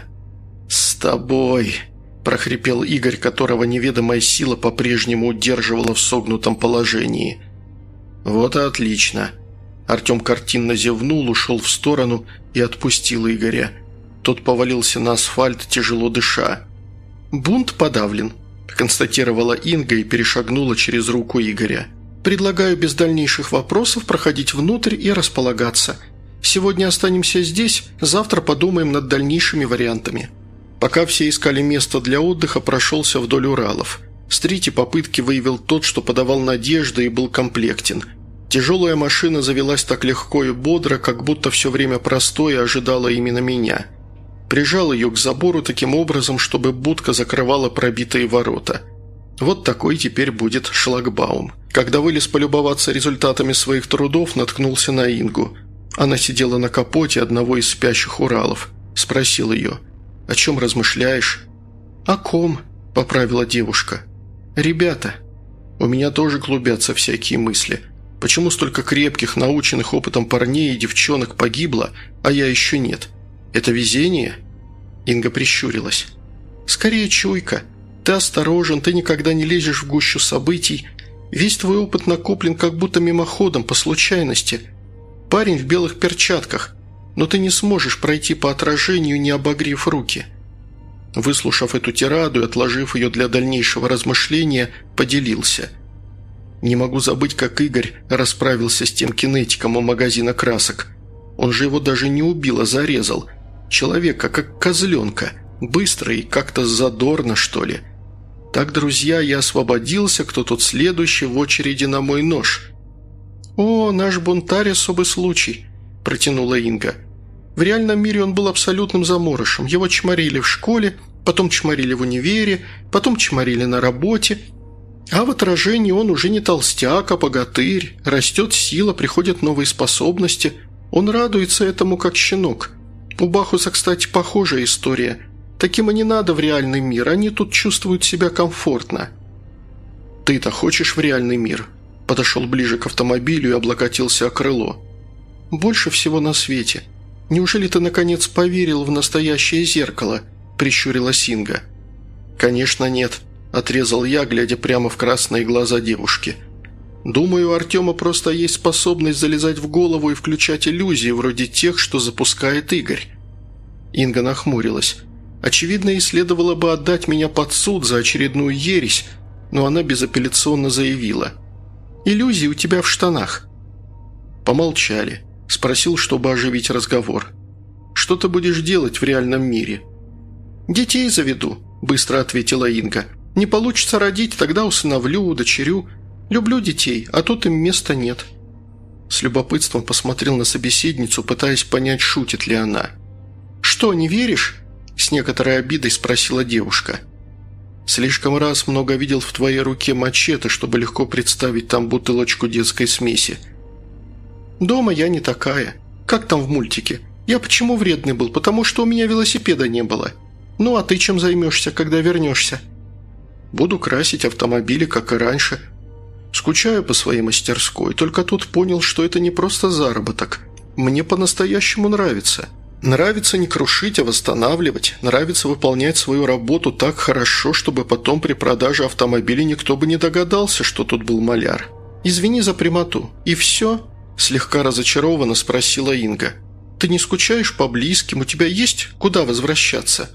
«С тобой», – прохрипел Игорь, которого неведомая сила по-прежнему удерживала в согнутом положении. «Вот и отлично». Артем картинно зевнул, ушел в сторону и отпустил Игоря. Тот повалился на асфальт, тяжело дыша. «Бунт подавлен», – констатировала Инга и перешагнула через руку Игоря. «Предлагаю без дальнейших вопросов проходить внутрь и располагаться. Сегодня останемся здесь, завтра подумаем над дальнейшими вариантами». Пока все искали место для отдыха, прошелся вдоль Уралов. С третьей попытки выявил тот, что подавал надежды и был комплектен. Тяжелая машина завелась так легко и бодро, как будто все время простое ожидала именно меня. Прижал ее к забору таким образом, чтобы будка закрывала пробитые ворота. Вот такой теперь будет шлагбаум. Когда вылез полюбоваться результатами своих трудов, наткнулся на Ингу. Она сидела на капоте одного из спящих Уралов. Спросил ее: «О чем размышляешь?» «О ком?» – поправила девушка. «Ребята. У меня тоже клубятся всякие мысли. Почему столько крепких, наученных опытом парней и девчонок погибло, а я еще нет? Это везение?» Инга прищурилась. «Скорее чуйка. Ты осторожен, ты никогда не лезешь в гущу событий. Весь твой опыт накоплен как будто мимоходом, по случайности. Парень в белых перчатках, но ты не сможешь пройти по отражению, не обогрев руки». Выслушав эту тираду и отложив ее для дальнейшего размышления, поделился. «Не могу забыть, как Игорь расправился с тем кинетиком у магазина красок. Он же его даже не убил, а зарезал. Человека, как козленка. Быстро и как-то задорно, что ли. Так, друзья, я освободился, кто тут следующий в очереди на мой нож». «О, наш бунтарь – особый случай», – протянула Инга. «В реальном мире он был абсолютным заморышем. Его чморили в школе, потом чморили в универе, потом чморили на работе. А в отражении он уже не толстяк, а богатырь. Растет сила, приходят новые способности. Он радуется этому, как щенок. У Бахуса, кстати, похожая история. Таким и не надо в реальный мир, они тут чувствуют себя комфортно». «Ты-то хочешь в реальный мир?» Подошел ближе к автомобилю и облокотился о крыло. «Больше всего на свете. Неужели ты, наконец, поверил в настоящее зеркало?» – прищурилась Инга. «Конечно нет», – отрезал я, глядя прямо в красные глаза девушки. «Думаю, у Артема просто есть способность залезать в голову и включать иллюзии, вроде тех, что запускает Игорь». Инга нахмурилась. Очевидно, ей следовало бы отдать меня под суд за очередную ересь, но она безапелляционно заявила: «Иллюзии у тебя в штанах». Помолчали. Спросил, чтобы оживить разговор. «Что ты будешь делать в реальном мире?» «Детей заведу», – быстро ответила Инга. «Не получится родить, тогда усыновлю, удочерю. Люблю детей, а тут им места нет». С любопытством посмотрел на собеседницу, пытаясь понять, шутит ли она. «Что, не веришь?» – с некоторой обидой спросила девушка. «Слишком раз много видел в твоей руке мачете, чтобы легко представить там бутылочку детской смеси». «Дома я не такая. Как там в мультике? Я почему вредный был? Потому что у меня велосипеда не было. Ну а ты чем займешься, когда вернешься?» «Буду красить автомобили, как и раньше. Скучаю по своей мастерской, только тут понял, что это не просто заработок. Мне по-настоящему нравится. Нравится не крушить, а восстанавливать. Нравится выполнять свою работу так хорошо, чтобы потом при продаже автомобиля никто бы не догадался, что тут был маляр. Извини за прямоту. И все?» Слегка разочарованно спросила Инга. «Ты не скучаешь по близким? У тебя есть куда возвращаться?»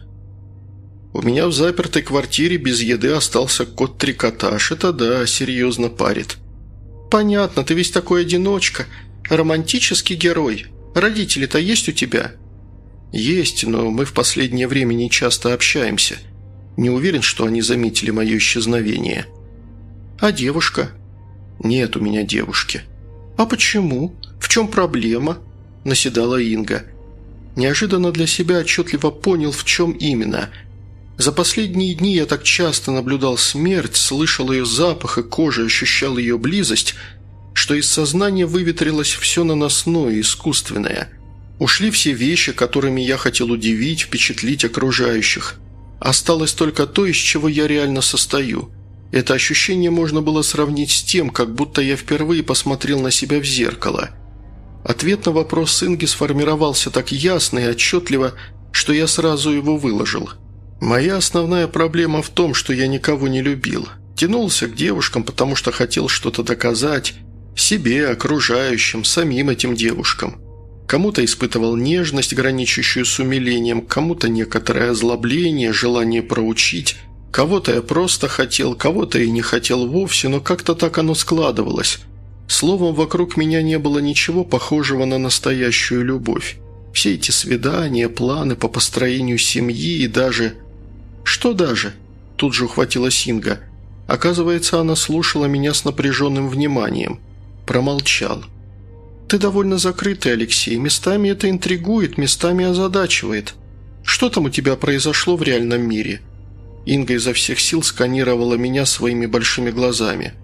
«У меня в запертой квартире без еды остался кот-трикотаж. Это да, серьезно парит». «Понятно, ты весь такой одиночка. Романтический герой. Родители-то есть у тебя?» «Есть, но мы в последнее время не часто общаемся. Не уверен, что они заметили мое исчезновение». «А девушка?» «Нет у меня девушки». «А почему? В чем проблема?» – наседала Инга. Неожиданно для себя отчетливо понял, в чем именно. За последние дни я так часто наблюдал смерть, слышал ее запах и кожей ощущал ее близость, что из сознания выветрилось все наносное и искусственное. Ушли все вещи, которыми я хотел удивить, впечатлить окружающих. Осталось только то, из чего я реально состою. Это ощущение можно было сравнить с тем, как будто я впервые посмотрел на себя в зеркало. Ответ на вопрос Инги сформировался так ясно и отчетливо, что я сразу его выложил. Моя основная проблема в том, что я никого не любил. Тянулся к девушкам, потому что хотел что-то доказать себе, окружающим, самим этим девушкам. Кому-то испытывал нежность, граничащую с умилением, кому-то некоторое озлобление, желание проучить. Кого-то я просто хотел, кого-то и не хотел вовсе, но как-то так оно складывалось. Словом, вокруг меня не было ничего похожего на настоящую любовь. Все эти свидания, планы по построению семьи и даже... «Что даже?» – тут же ухватилась Инга. Оказывается, она слушала меня с напряженным вниманием. Промолчал. «Ты довольно закрытый, Алексей. Местами это интригует, местами озадачивает. Что там у тебя произошло в реальном мире?» Инга изо всех сил сканировала меня своими большими глазами.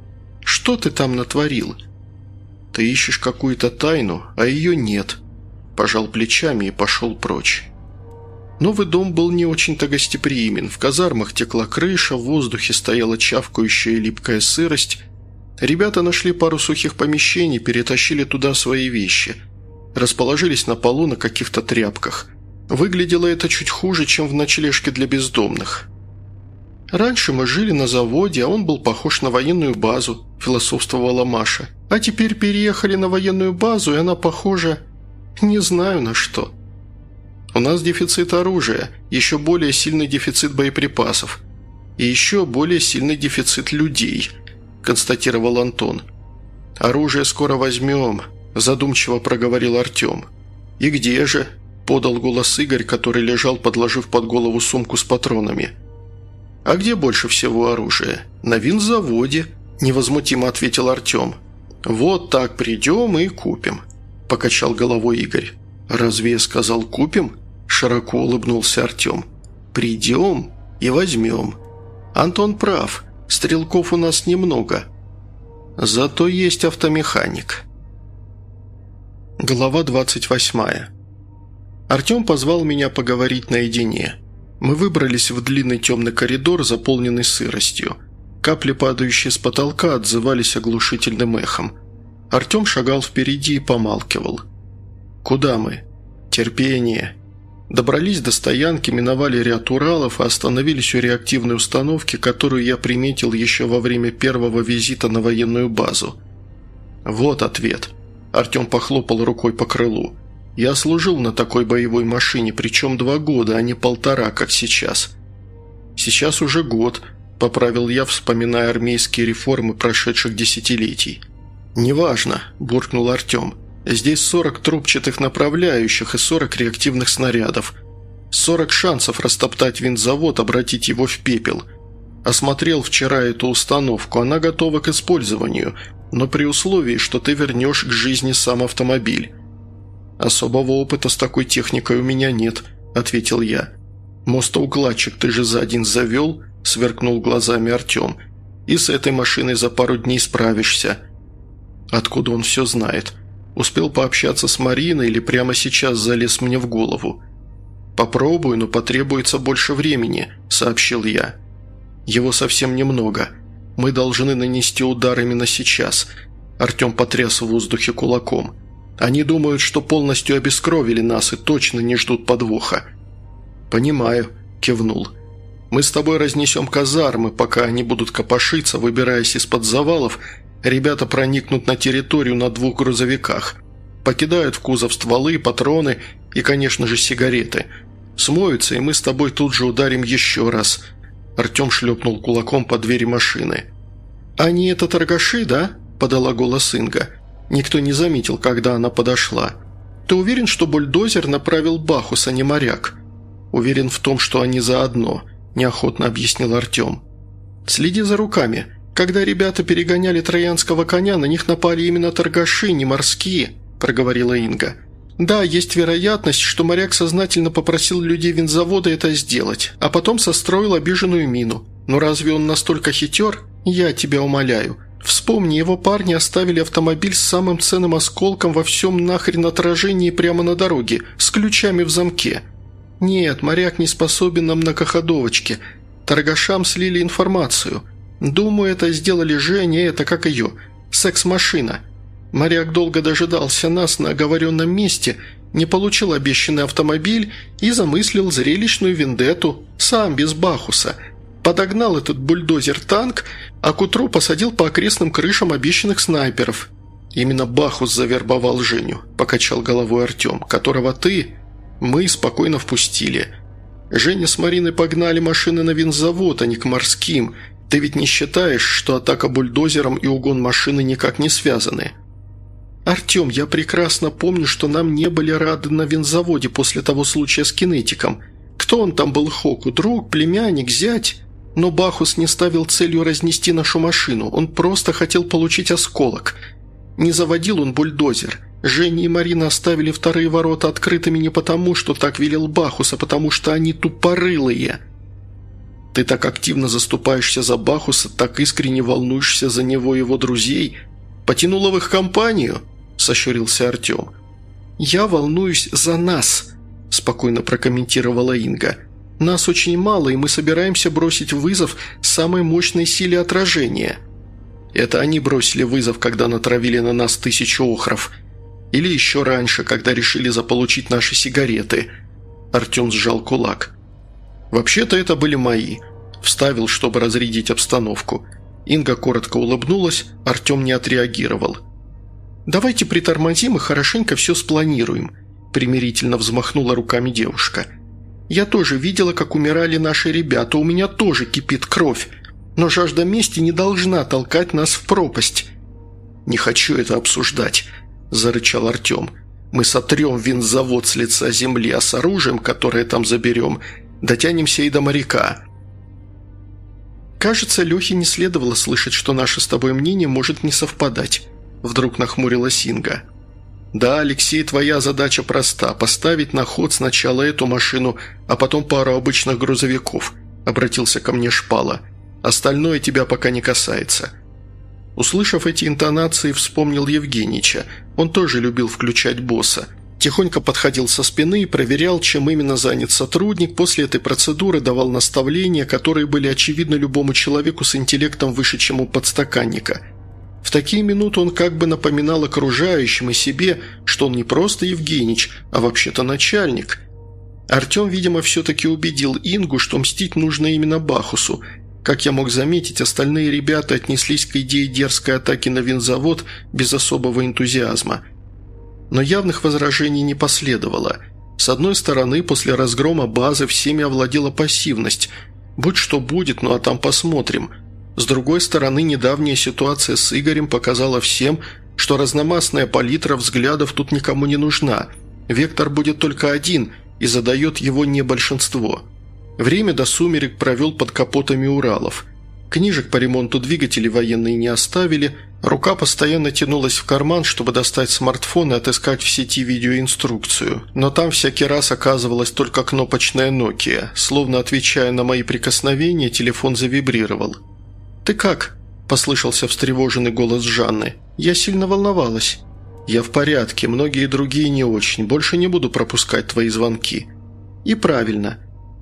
Что ты там натворил?» «Ты ищешь какую-то тайну, а ее нет», – пожал плечами и пошел прочь. Новый дом был не очень-то гостеприимен. В казармах текла крыша, в воздухе стояла чавкающая липкая сырость. Ребята нашли пару сухих помещений, перетащили туда свои вещи. Расположились на полу на каких-то тряпках. Выглядело это чуть хуже, чем в ночлежке для бездомных. «Раньше мы жили на заводе, а он был похож на военную базу», – философствовала Маша. «А теперь переехали на военную базу, и она похожа... не знаю на что». «У нас дефицит оружия, еще более сильный дефицит боеприпасов. И еще более сильный дефицит людей», – констатировал Антон. «Оружие скоро возьмем», – задумчиво проговорил Артем. «И где же?» – подал голос Игорь, который лежал, подложив под голову сумку с патронами. «А где больше всего оружия?» «На винзаводе», – невозмутимо ответил Артем. «Вот так придем и купим», – покачал головой Игорь. «Разве я сказал купим?» – широко улыбнулся Артем. «Придем и возьмем. Антон прав, стрелков у нас немного. Зато есть автомеханик». Глава 28. Артем позвал меня поговорить наедине. Мы выбрались в длинный темный коридор, заполненный сыростью. Капли, падающие с потолка, отзывались оглушительным эхом. Артем шагал впереди и помалкивал. «Куда мы?» «Терпение». Добрались до стоянки, миновали ряд Уралов и остановились у реактивной установки, которую я приметил еще во время первого визита на военную базу. «Вот ответ». Артем похлопал рукой по крылу. «Я служил на такой боевой машине, причем 2 года, а не 1,5, как сейчас». «Сейчас уже год», – поправил я, вспоминая армейские реформы прошедших десятилетий. «Неважно», – буркнул Артем. «Здесь 40 трубчатых направляющих и 40 реактивных снарядов. 40 шансов растоптать винзавод, обратить его в пепел. Осмотрел вчера эту установку, она готова к использованию, но при условии, что ты вернешь к жизни сам автомобиль». «Особого опыта с такой техникой у меня нет», – ответил я. «Мостоукладчик ты же за один завел», – сверкнул глазами Артем. «И с этой машиной за пару дней справишься». «Откуда он все знает? Успел пообщаться с Мариной или прямо сейчас залез мне в голову?» «Попробую, но потребуется больше времени», – сообщил я. «Его совсем немного. Мы должны нанести удар именно сейчас». Артем потряс в воздухе кулаком. «Они думают, что полностью обескровили нас и точно не ждут подвоха». «Понимаю», – кивнул. «Мы с тобой разнесем казармы, пока они будут копошиться, выбираясь из-под завалов. Ребята проникнут на территорию на 2 грузовиках. Покидают в кузов стволы, патроны и, конечно же, сигареты. Смоются, и мы с тобой тут же ударим еще раз». Артем шлепнул кулаком по двери машины. «Они это торгаши, да?» – подала голос Инга. Никто не заметил, когда она подошла. «Ты уверен, что бульдозер направил Бахус, а не моряк?» «Уверен в том, что они заодно», – неохотно объяснил Артем. «Следи за руками. Когда ребята перегоняли троянского коня, на них напали именно торгаши, не морские», – проговорила Инга. «Да, есть вероятность, что моряк сознательно попросил людей винзавода это сделать, а потом состроил обиженную мину. Но разве он настолько хитер? Я тебя умоляю. Вспомни, его парни оставили автомобиль с самым ценным осколком во всем нахрен отражении прямо на дороге, с ключами в замке. Нет, моряк не способен на многоходовочки. Торгашам слили информацию. Думаю, это сделали Женя, это как ее, секс-машина. Моряк долго дожидался нас на оговоренном месте, не получил обещанный автомобиль и замыслил зрелищную вендетту, сам без Бахуса. Подогнал этот бульдозер-танк, а к утру посадил по окрестным крышам обещанных снайперов. «Именно Бахус завербовал Женю», – покачал головой Артем, – «которого мы спокойно впустили. Женя с Мариной погнали машины на винзавод, а не к морским. Ты ведь не считаешь, что атака бульдозером и угон машины никак не связаны?» «Артем, я прекрасно помню, что нам не были рады на винзаводе после того случая с кинетиком. Кто он там был Хоку? Друг, племянник, зять?» Но Бахус не ставил целью разнести нашу машину, он просто хотел получить осколок. Не заводил он бульдозер. Женя и Марина оставили вторые ворота открытыми не потому, что так велел Бахус, а потому что они тупорылые. Ты так активно заступаешься за Бахуса, так искренне волнуешься за него и его друзей. Потянула в их компанию?» – сощурился Артем. «Я волнуюсь за нас», – спокойно прокомментировала Инга. «Нас очень мало, и мы собираемся бросить вызов самой мощной силе отражения». «Это они бросили вызов, когда натравили на нас 1000 охров. Или еще раньше, когда решили заполучить наши сигареты». Артем сжал кулак. «Вообще-то это были мои». Вставил, чтобы разрядить обстановку. Инга коротко улыбнулась, Артем не отреагировал. «Давайте притормозим и хорошенько все спланируем», – примирительно взмахнула руками девушка. «Я тоже видела, как умирали наши ребята, у меня тоже кипит кровь, но жажда мести не должна толкать нас в пропасть». «Не хочу это обсуждать», – зарычал Артем. «Мы сотрем винзавод с лица земли, а с оружием, которое там заберем, дотянемся и до моряка». «Кажется, Лехе не следовало слышать, что наше с тобой мнение может не совпадать», – вдруг нахмурилась Инга. «Да, Алексей, твоя задача проста – поставить на ход сначала эту машину, а потом пару обычных грузовиков», – обратился ко мне Шпала. «Остальное тебя пока не касается». Услышав эти интонации, вспомнил Евгенича. Он тоже любил включать босса. Тихонько подходил со спины и проверял, чем именно занят сотрудник, после этой процедуры давал наставления, которые были очевидны любому человеку с интеллектом выше, чем у подстаканника. В такие минуты он как бы напоминал окружающим и себе, что он не просто Евгенич, а вообще-то начальник. Артем, видимо, все-таки убедил Ингу, что мстить нужно именно Бахусу. Как я мог заметить, остальные ребята отнеслись к идее дерзкой атаки на винзавод без особого энтузиазма. Но явных возражений не последовало. С одной стороны, после разгрома базы всеми овладела пассивность. Будь что будет, ну а там посмотрим. С другой стороны, недавняя ситуация с Игорем показала всем, что разномастная палитра взглядов тут никому не нужна. Вектор будет только один, и задает его не большинство. Время до сумерек провел под капотами Уралов. Книжек по ремонту двигателей военные не оставили, рука постоянно тянулась в карман, чтобы достать смартфон и отыскать в сети видеоинструкцию. Но там всякий раз оказывалась только кнопочная Nokia. Словно отвечая на мои прикосновения, телефон завибрировал. «Ты как?» – послышался встревоженный голос Жанны. «Я сильно волновалась». «Я в порядке, многие другие не очень. Больше не буду пропускать твои звонки». «И правильно».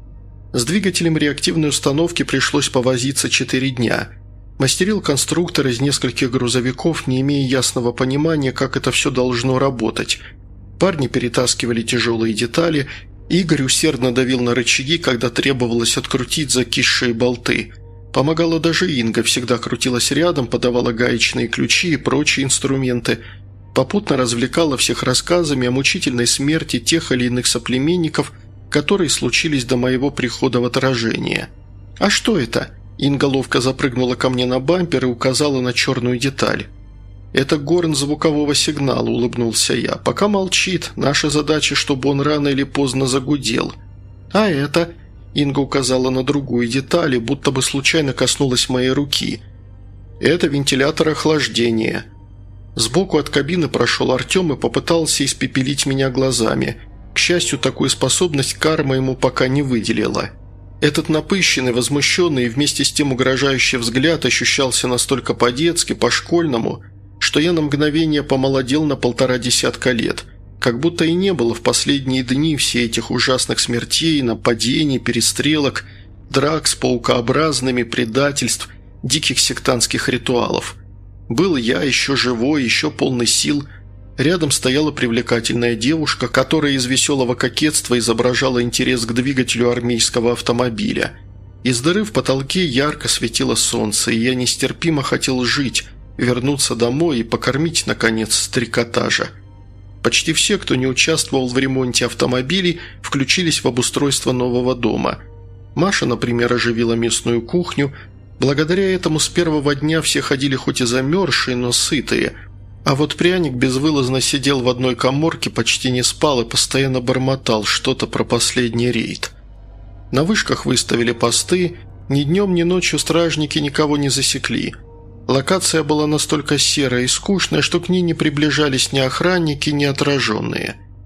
С двигателем реактивной установки пришлось повозиться 4 дня. Мастерил конструктор из нескольких грузовиков, не имея ясного понимания, как это все должно работать. Парни перетаскивали тяжелые детали, Игорь усердно давил на рычаги, когда требовалось открутить закисшие болты. Помогала даже Инга, всегда крутилась рядом, подавала гаечные ключи и прочие инструменты. Попутно развлекала всех рассказами о мучительной смерти тех или иных соплеменников, которые случились до моего прихода в отражение. «А что это?» Инга ловко запрыгнула ко мне на бампер и указала на черную деталь. «Это горн звукового сигнала», – улыбнулся я. «Пока молчит. Наша задача, чтобы он рано или поздно загудел». «А это?» – Инга указала на другую деталь, будто бы случайно коснулась моей руки. «Это вентилятор охлаждения». Сбоку от кабины прошел Артем и попытался испепелить меня глазами. К счастью, такую способность карма ему пока не выделила. Этот напыщенный, возмущенный и вместе с тем угрожающий взгляд ощущался настолько по-детски, по-школьному, что я на мгновение помолодел на 1,5 десятка лет. Как будто и не было в последние дни все этих ужасных смертей, нападений, перестрелок, драк с паукообразными, предательств, диких сектантских ритуалов. Был я еще живой, еще полный сил. Рядом стояла привлекательная девушка, которая из веселого кокетства изображала интерес к двигателю армейского автомобиля. Из дыры в потолке ярко светило солнце, и я нестерпимо хотел жить, вернуться домой и покормить, наконец, стрекотажа. Почти все, кто не участвовал в ремонте автомобилей, включились в обустройство нового дома. Маша, например, оживила местную кухню. Благодаря этому с первого дня все ходили хоть и замерзшие, но сытые. А вот пряник безвылазно сидел в одной каморке, почти не спал и постоянно бормотал что-то про последний рейд. На вышках выставили посты, ни днем, ни ночью стражники никого не засекли. Локация была настолько серая и скучная, что к ней не приближались ни охранники, ни отраженные.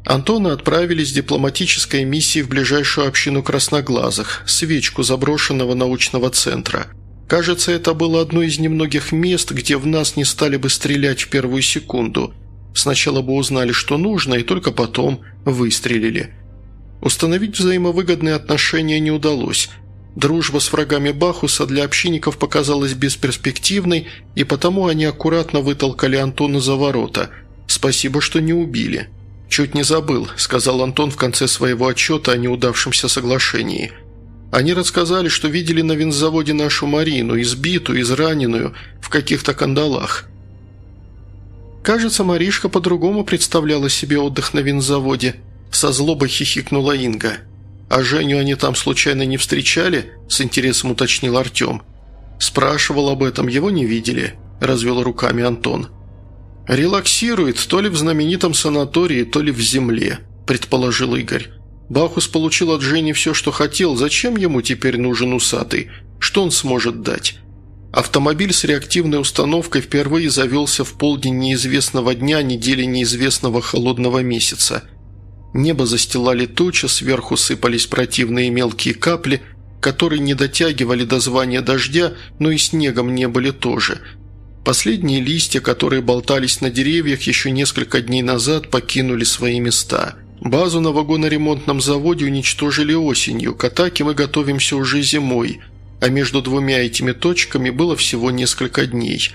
Антона отправили с дипломатической миссией в ближайшую общину красноглазых, свечку заброшенного научного центра. Кажется, это было одно из немногих мест, где в нас не стали бы стрелять в первую секунду. Сначала бы узнали, что нужно, и только потом выстрелили. Установить взаимовыгодные отношения не удалось. Дружба с врагами Бахуса для общинников показалась бесперспективной, и потому они аккуратно вытолкали Антона за ворота. Спасибо, что не убили. «Чуть не забыл», – сказал Антон в конце своего отчета о неудавшемся соглашении. «Они рассказали, что видели на винзаводе нашу Марину, избитую, израненную, в каких-то кандалах». «Кажется, Маришка по-другому представляла себе отдых на винзаводе», – со злобой хихикнула Инга. «А Женю они там случайно не встречали?» – с интересом уточнил Артем. «Спрашивал об этом, его не видели», – развел руками Антон. «Релаксирует то ли в знаменитом санатории, то ли в земле», – предположил Игорь. «Бахус получил от Жени все, что хотел. Зачем ему теперь нужен усатый? Что он сможет дать?» Автомобиль с реактивной установкой впервые завелся в полдень неизвестного дня недели неизвестного холодного месяца. Небо застилали тучи, сверху сыпались противные мелкие капли, которые не дотягивали до звания дождя, но и снегом не были тоже. Последние листья, которые болтались на деревьях еще несколько дней назад, покинули свои места. Базу на вагоноремонтном заводе уничтожили осенью, к атаке мы готовимся уже зимой, а между двумя этими точками было всего несколько дней.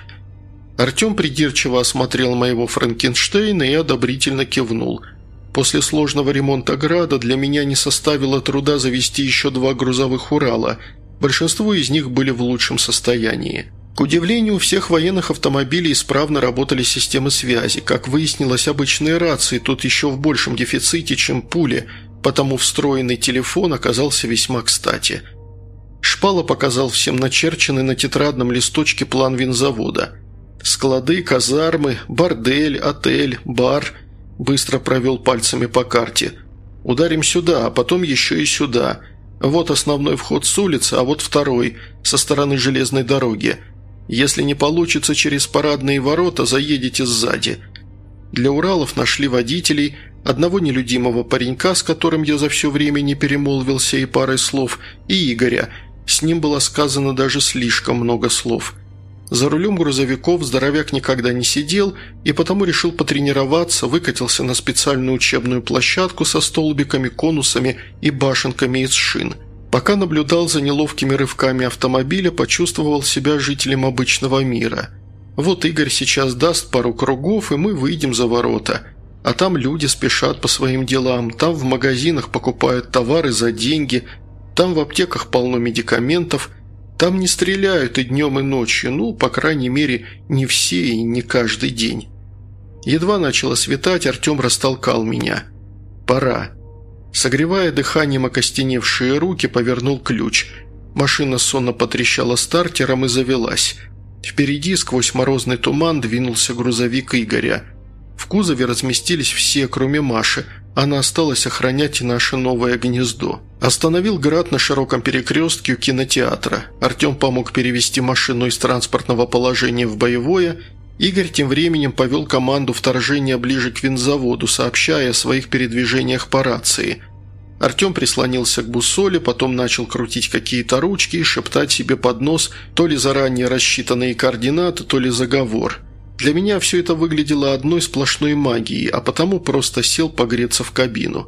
Артем придирчиво осмотрел моего Франкенштейна и одобрительно кивнул. После сложного ремонта града для меня не составило труда завести еще 2 грузовых «Урала», большинство из них были в лучшем состоянии. К удивлению, у всех военных автомобилей исправно работали системы связи. Как выяснилось, обычные рации тут еще в большем дефиците, чем пули, потому встроенный телефон оказался весьма кстати. Шпала показал всем начерченный на тетрадном листочке план винзавода. Склады, казармы, бордель, отель, бар. Быстро провел пальцами по карте. «Ударим сюда, а потом еще и сюда. Вот основной вход с улицы, а вот второй, со стороны железной дороги. Если не получится через парадные ворота, заедете сзади». Для Уралов нашли водителей, одного нелюдимого паренька, с которым я за все время не перемолвился и парой слов, и Игоря. С ним было сказано даже слишком много слов. За рулем грузовиков здоровяк никогда не сидел и потому решил потренироваться, выкатился на специальную учебную площадку со столбиками, конусами и башенками из шин. Пока наблюдал за неловкими рывками автомобиля, почувствовал себя жителем обычного мира. Вот Игорь сейчас даст пару кругов, и мы выйдем за ворота. А там люди спешат по своим делам, там в магазинах покупают товары за деньги, там в аптеках полно медикаментов, там не стреляют и днем, и ночью, ну, по крайней мере, не все и не каждый день. Едва начало светать, Артем растолкал меня. «Пора». Согревая дыханием окостеневшие руки, повернул ключ. Машина сонно потрещала стартером и завелась. Впереди, сквозь морозный туман, двинулся грузовик Игоря. В кузове разместились все, кроме Маши. Она осталась охранять и наше новое гнездо. Остановил град на широком перекрестке у кинотеатра. Артем помог перевести машину из транспортного положения в боевое. Игорь тем временем повел команду вторжения ближе к винзаводу, сообщая о своих передвижениях по рации. Артем прислонился к буссоле, потом начал крутить какие-то ручки и шептать себе под нос то ли заранее рассчитанные координаты, то ли заговор. Для меня все это выглядело одной сплошной магией, а потому просто сел погреться в кабину.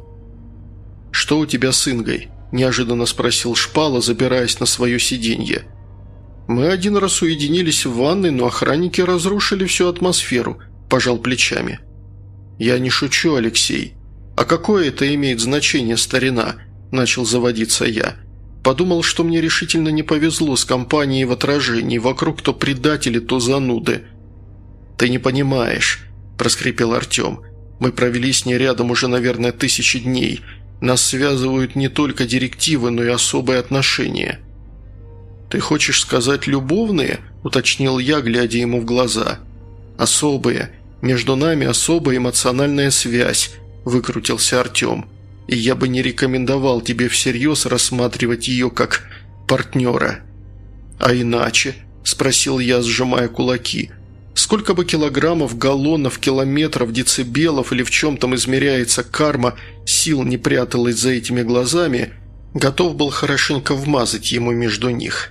«Что у тебя с Ингой?» – неожиданно спросил Шпала, забираясь на свое сиденье. «Мы один раз уединились в ванной, но охранники разрушили всю атмосферу», – пожал плечами. «Я не шучу, Алексей. А какое это имеет значение, старина?» – начал заводиться я. Подумал, что мне решительно не повезло с компанией в отражении, вокруг то предатели, то зануды. «Ты не понимаешь», – проскрипел Артем. «Мы провели с ней рядом уже, наверное, 1000 дней. Нас связывают не только директивы, но и особые отношения». «Ты хочешь сказать любовные?» – уточнил я, глядя ему в глаза. «Особые. Между нами особая эмоциональная связь», – выкрутился Артем. «И я бы не рекомендовал тебе всерьез рассматривать ее как партнера». «А иначе?» – спросил я, сжимая кулаки. Сколько бы килограммов, галлонов, километров, децибелов или в чем там измеряется карма, сил не пряталась за этими глазами, готов был хорошенько вмазать ему между них.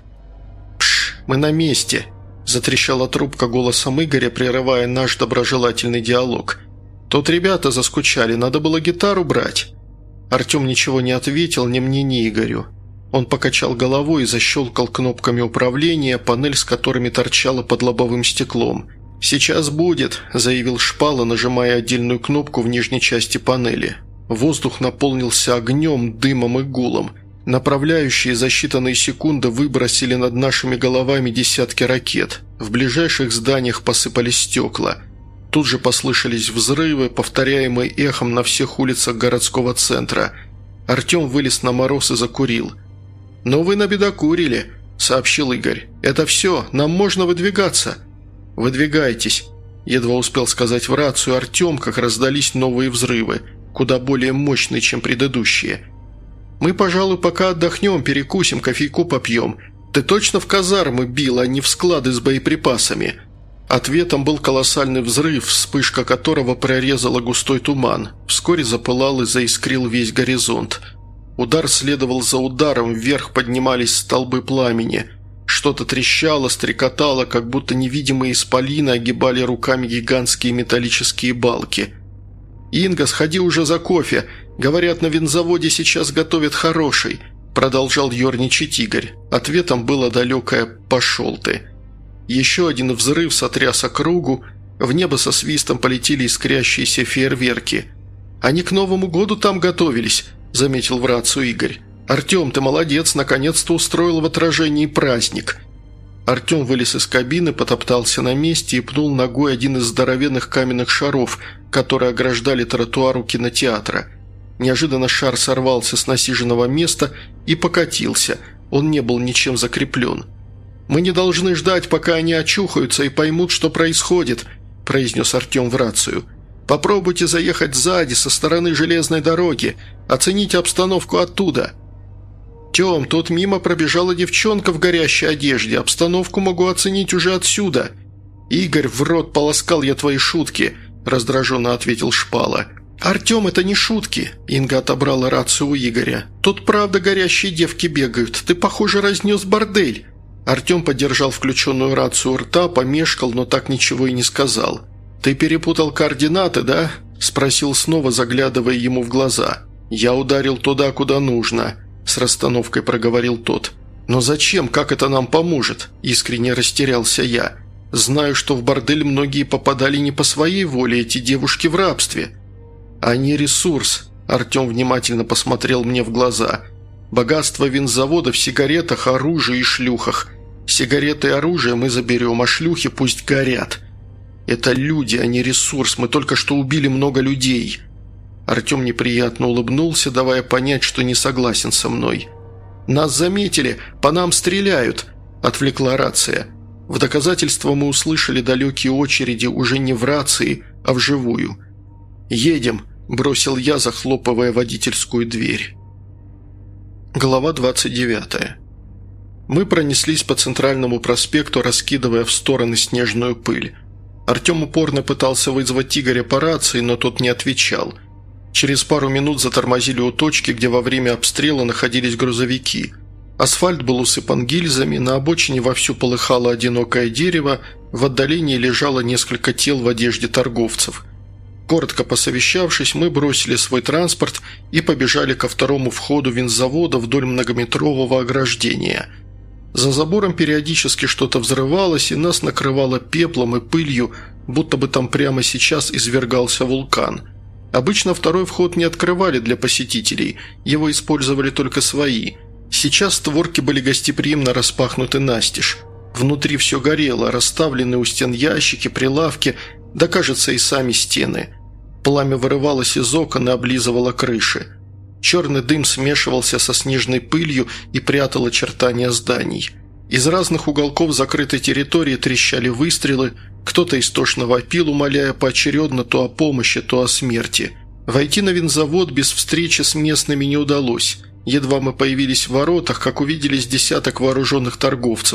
«Пш, мы на месте!» – затрещала трубка голосом Игоря, прерывая наш доброжелательный диалог. «Тут ребята заскучали, надо было гитару брать». Артем ничего не ответил ни мне, ни Игорю. Он покачал головой и защелкал кнопками управления, панель с которыми торчала под лобовым стеклом. «Сейчас будет», – заявил Шпала, нажимая отдельную кнопку в нижней части панели. Воздух наполнился огнем, дымом и гулом. Направляющие за считанные секунды выбросили над нашими головами десятки ракет. В ближайших зданиях посыпались стекла. Тут же послышались взрывы, повторяемые эхом на всех улицах городского центра. Артем вылез на мороз и закурил. «Ну вы набедокурили», – сообщил Игорь. «Это все, нам можно выдвигаться». «Выдвигайтесь», – едва успел сказать в рацию Артем, как раздались новые взрывы, куда более мощные, чем предыдущие. «Мы, пожалуй, пока отдохнем, перекусим, кофейку попьем. Ты точно в казармы бил, а не в склады с боеприпасами?» Ответом был колоссальный взрыв, вспышка которого прорезала густой туман. Вскоре запылал и заискрил весь горизонт. Удар следовал за ударом, вверх поднимались столбы пламени. Что-то трещало, стрекотало, как будто невидимые исполины огибали руками гигантские металлические балки. «Инга, сходи уже за кофе. Говорят, на винзаводе сейчас готовят хороший», – продолжал ерничать Игорь. Ответом было далекое «пошел ты». Еще один взрыв сотряс округу, в небо со свистом полетели искрящиеся фейерверки. «Они к Новому году там готовились», – заметил в рацию Игорь. «Артем, ты молодец, наконец-то устроил в отражении праздник». Артем вылез из кабины, потоптался на месте и пнул ногой один из здоровенных каменных шаров, которые ограждали тротуар у кинотеатра. Неожиданно шар сорвался с насиженного места и покатился, он не был ничем закреплен. «Мы не должны ждать, пока они очухаются и поймут, что происходит», – произнес Артем в рацию. «Попробуйте заехать сзади, со стороны железной дороги, оцените обстановку оттуда». «Тем, тут мимо пробежала девчонка в горящей одежде, обстановку могу оценить уже отсюда». «Игорь, в рот полоскал я твои шутки», – раздраженно ответил Шпала. «Артем, это не шутки», – Инга отобрала рацию у Игоря. «Тут правда горящие девки бегают, ты, похоже, разнес бордель». Артем подержал включенную рацию у рта, помешкал, но так ничего и не сказал. «Ты перепутал координаты, да?» – спросил снова, заглядывая ему в глаза. «Я ударил туда, куда нужно», – с расстановкой проговорил тот. «Но зачем? Как это нам поможет?» – искренне растерялся я. «Знаю, что в бордель многие попадали не по своей воле, эти девушки в рабстве». «Они ресурс», – Артем внимательно посмотрел мне в глаза. «Богатство винзавода в сигаретах, оружии и шлюхах. Сигареты и оружие мы заберем, а шлюхи пусть горят. Это люди, а не ресурс, мы только что убили много людей». Артем неприятно улыбнулся, давая понять, что не согласен со мной. «Нас заметили, по нам стреляют», – отвлекла рация. В доказательство мы услышали далекие очереди уже не в рации, а вживую. «Едем», – бросил я, захлопывая водительскую дверь. Глава 29. Мы пронеслись по центральному проспекту, раскидывая в стороны снежную пыль. Артем упорно пытался вызвать Игоря по рации, но тот не отвечал. Через пару минут затормозили у точки, где во время обстрела находились грузовики. Асфальт был усыпан гильзами, на обочине вовсю полыхало одинокое дерево, в отдалении лежало несколько тел в одежде торговцев. Коротко посовещавшись, мы бросили свой транспорт и побежали ко второму входу винзавода вдоль многометрового ограждения. За забором периодически что-то взрывалось, и нас накрывало пеплом и пылью, будто бы там прямо сейчас извергался вулкан. Обычно второй вход не открывали для посетителей, его использовали только свои. Сейчас створки были гостеприимно распахнуты настежь. Внутри все горело, расставлены у стен ящики, прилавки, да, кажется, и сами стены. Пламя вырывалось из окон и облизывало крыши. Черный дым смешивался со снежной пылью и прятал очертания зданий. Из разных уголков закрытой территории трещали выстрелы, кто-то истошно вопил, умоляя поочередно то о помощи, то о смерти. Войти на винзавод без встречи с местными не удалось. Едва мы появились в воротах, как увидели с десяток вооруженных торговцев.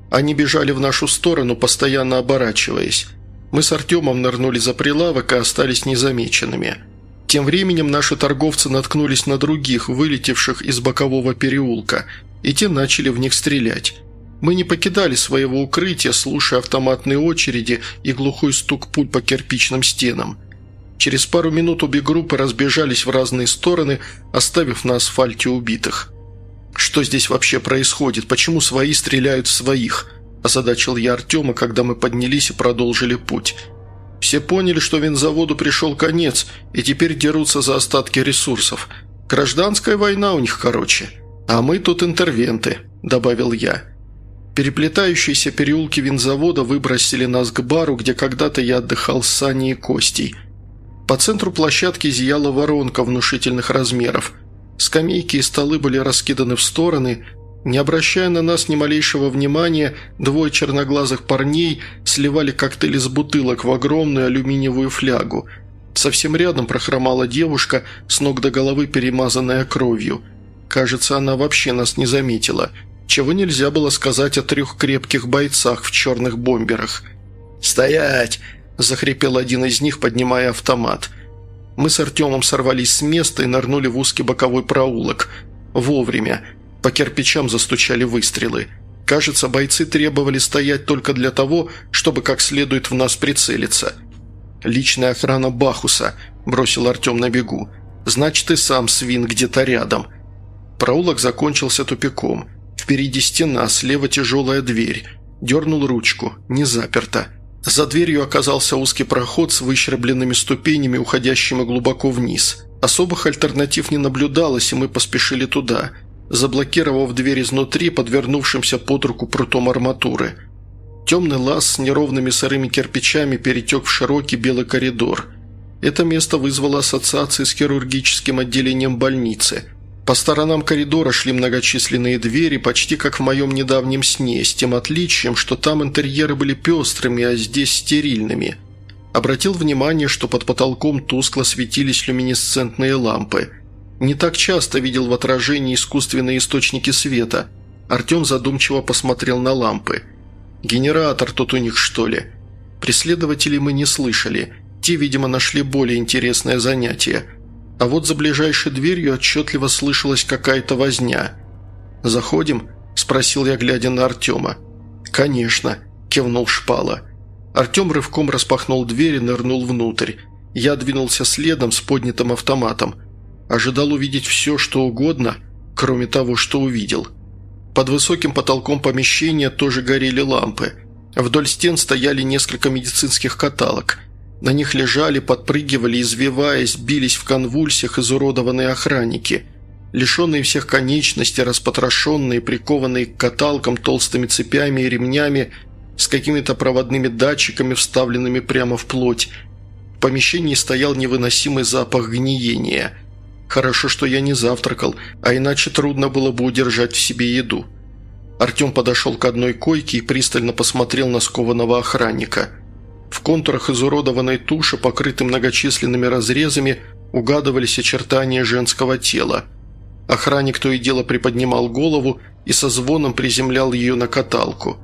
Они бежали в нашу сторону, постоянно оборачиваясь. Мы с Артемом нырнули за прилавок и остались незамеченными. Тем временем наши торговцы наткнулись на других, вылетевших из бокового переулка, и те начали в них стрелять. Мы не покидали своего укрытия, слушая автоматные очереди и глухой стук пуль по кирпичным стенам. Через пару минут обе группы разбежались в разные стороны, оставив на асфальте убитых. «Что здесь вообще происходит? Почему свои стреляют в своих?» – озадачил я Артема, когда мы поднялись и продолжили путь. «Все поняли, что винзаводу пришел конец, и теперь дерутся за остатки ресурсов. Гражданская война у них, короче. А мы тут интервенты», – добавил я. Переплетающиеся переулки винзавода выбросили нас к бару, где когда-то я отдыхал с Саней и Костей. По центру площадки зияла воронка внушительных размеров. Скамейки и столы были раскиданы в стороны. Не обращая на нас ни малейшего внимания, двое черноглазых парней сливали коктейль из бутылок в огромную алюминиевую флягу. Совсем рядом прохромала девушка, с ног до головы перемазанная кровью. Кажется, она вообще нас не заметила, чего нельзя было сказать о 3 крепких бойцах в черных бомберах. «Стоять!» – захрипел один из них, поднимая автомат. Мы с Артемом сорвались с места и нырнули в узкий боковой проулок. Вовремя. По кирпичам застучали выстрелы. Кажется, бойцы требовали стоять только для того, чтобы как следует в нас прицелиться. «Личная охрана Бахуса», – бросил Артем на бегу. «Значит, и сам свин где-то рядом». Проулок закончился тупиком. Впереди стена, слева тяжелая дверь. Дернул ручку. Не заперто. За дверью оказался узкий проход с выщербленными ступенями, уходящими глубоко вниз. Особых альтернатив не наблюдалось, и мы поспешили туда, заблокировав дверь изнутри подвернувшимся под руку прутом арматуры. Темный лаз с неровными сырыми кирпичами перетек в широкий белый коридор. Это место вызвало ассоциации с хирургическим отделением больницы. По сторонам коридора шли многочисленные двери, почти как в моем недавнем сне, с тем отличием, что там интерьеры были пестрыми, а здесь стерильными. Обратил внимание, что под потолком тускло светились люминесцентные лампы. Не так часто видел в отражении искусственные источники света. Артем задумчиво посмотрел на лампы. «Генератор тут у них, что ли?» Преследователей мы не слышали. Те, видимо, нашли более интересное занятие. А вот за ближайшей дверью отчетливо слышалась какая-то возня. «Заходим?» – спросил я, глядя на Артема. «Конечно», – кивнул Шпала. Артем рывком распахнул дверь и нырнул внутрь. Я двинулся следом с поднятым автоматом. Ожидал увидеть все, что угодно, кроме того, что увидел. Под высоким потолком помещения тоже горели лампы. Вдоль стен стояли несколько медицинских каталог. На них лежали, подпрыгивали, извиваясь, бились в конвульсиях изуродованные охранники. Лишенные всех конечностей, распотрошенные, прикованные к каталкам толстыми цепями и ремнями с какими-то проводными датчиками, вставленными прямо в плоть. В помещении стоял невыносимый запах гниения. Хорошо, что я не завтракал, а иначе трудно было бы удержать в себе еду. Артем подошел к одной койке и пристально посмотрел на скованного охранника. В контурах изуродованной туши, покрытой многочисленными разрезами, угадывались очертания женского тела. Охранник то и дело приподнимал голову и со звоном приземлял ее на каталку.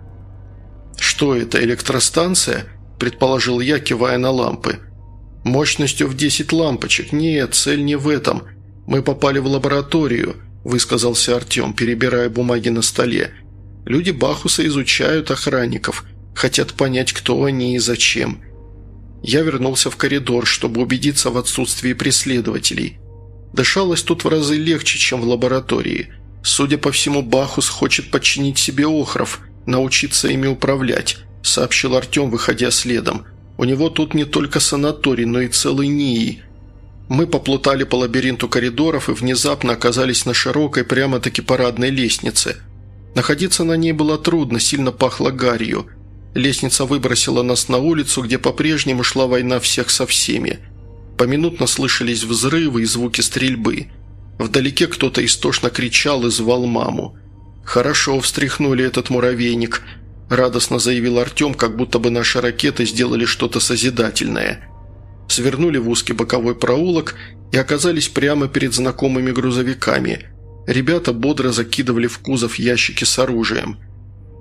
«Что это, электростанция?» – предположил я, кивая на лампы. «Мощностью в 10 лампочек. Нет, цель не в этом. Мы попали в лабораторию», – высказался Артем, перебирая бумаги на столе. «Люди Бахуса изучают охранников». Хотят понять, кто они и зачем. Я вернулся в коридор, чтобы убедиться в отсутствии преследователей. Дышалось тут в разы легче, чем в лаборатории. Судя по всему, Бахус хочет подчинить себе охров, научиться ими управлять, сообщил Артем, выходя следом. У него тут не только санаторий, но и целый НИИ. Мы поплутали по лабиринту коридоров и внезапно оказались на широкой, прямо-таки парадной лестнице. Находиться на ней было трудно, сильно пахло гарью. Лестница выбросила нас на улицу, где по-прежнему шла война всех со всеми. Поминутно слышались взрывы и звуки стрельбы. Вдалеке кто-то истошно кричал и звал маму. «Хорошо встряхнули этот муравейник», – радостно заявил Артем, как будто бы наши ракеты сделали что-то созидательное. Свернули в узкий боковой проулок и оказались прямо перед знакомыми грузовиками. Ребята бодро закидывали в кузов ящики с оружием.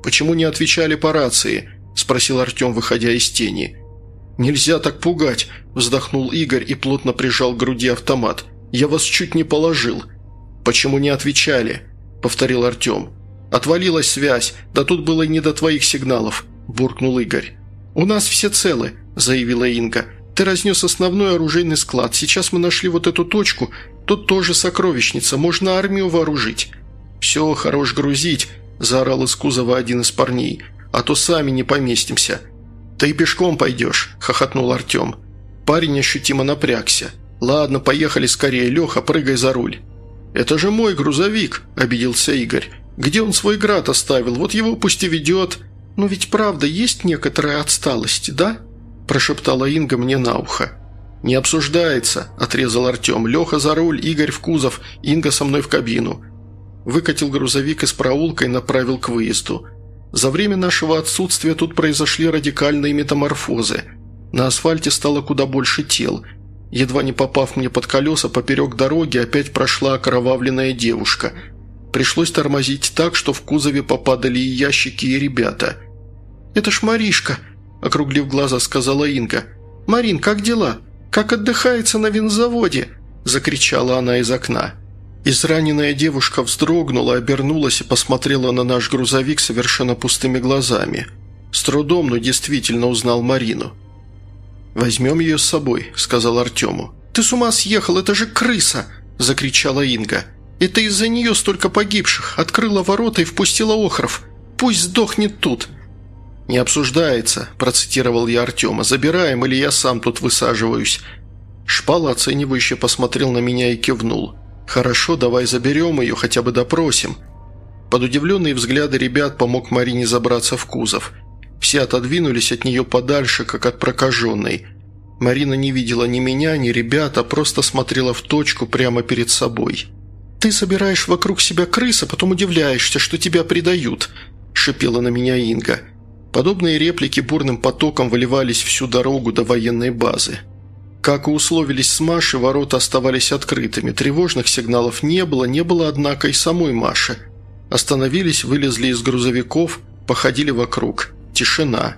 Почему не отвечали по рации?» – спросил Артем, выходя из тени. «Нельзя так пугать», – вздохнул Игорь и плотно прижал к груди автомат. «Я вас чуть не положил». «Почему не отвечали?» – повторил Артем. «Отвалилась связь, да тут было и не до твоих сигналов», – буркнул Игорь. «У нас все целы», – заявила Инга. «Ты разнес основной оружейный склад. Сейчас мы нашли вот эту точку. Тут тоже сокровищница. Можно армию вооружить». «Все, хорош грузить», – заорал из кузова один из парней. «А то сами не поместимся». «Ты и пешком пойдешь», – хохотнул Артем. Парень ощутимо напрягся. «Ладно, поехали скорее. Леха, прыгай за руль». «Это же мой грузовик», – обиделся Игорь. «Где он свой град оставил? Вот его пусть и ведет». «Но ведь правда есть некоторая отсталость, да?» – прошептала Инга мне на ухо. «Не обсуждается», – отрезал Артем. «Леха за руль, Игорь в кузов, Инга со мной в кабину». Выкатил грузовик из проулка и направил к выезду. За время нашего отсутствия тут произошли радикальные метаморфозы. На асфальте стало куда больше тел. Едва не попав мне под колеса, поперек дороги опять прошла окровавленная девушка. Пришлось тормозить так, что в кузове попадали и ящики, и ребята. «Это ж Маришка», – округлив глаза, сказала Инга. «Марин, как дела? Как отдыхается на винзаводе?» – закричала она из окна. Израненная девушка вздрогнула, обернулась и посмотрела на наш грузовик совершенно пустыми глазами. С трудом, но действительно узнал Марину. «Возьмем ее с собой», – сказал Артему. «Ты с ума съехал, это же крыса!» – закричала Инга. «Это из-за нее столько погибших. Открыла ворота и впустила охров. Пусть сдохнет тут». «Не обсуждается», – процитировал я Артема. «Забираем или я сам тут высаживаюсь». Шпала оценивающе посмотрел на меня и кивнул. «Хорошо, давай заберем ее, хотя бы допросим». Под удивленные взгляды ребят помог Марине забраться в кузов. Все отодвинулись от нее подальше, как от прокаженной. Марина не видела ни меня, ни ребят, а просто смотрела в точку прямо перед собой. «Ты собираешь вокруг себя крыс, а потом удивляешься, что тебя предают», – шипела на меня Инга. Подобные реплики бурным потоком выливались всю дорогу до военной базы. Как и условились с Машей, ворота оставались открытыми. Тревожных сигналов не было, однако, и самой Маши. Остановились, вылезли из грузовиков, походили вокруг. Тишина.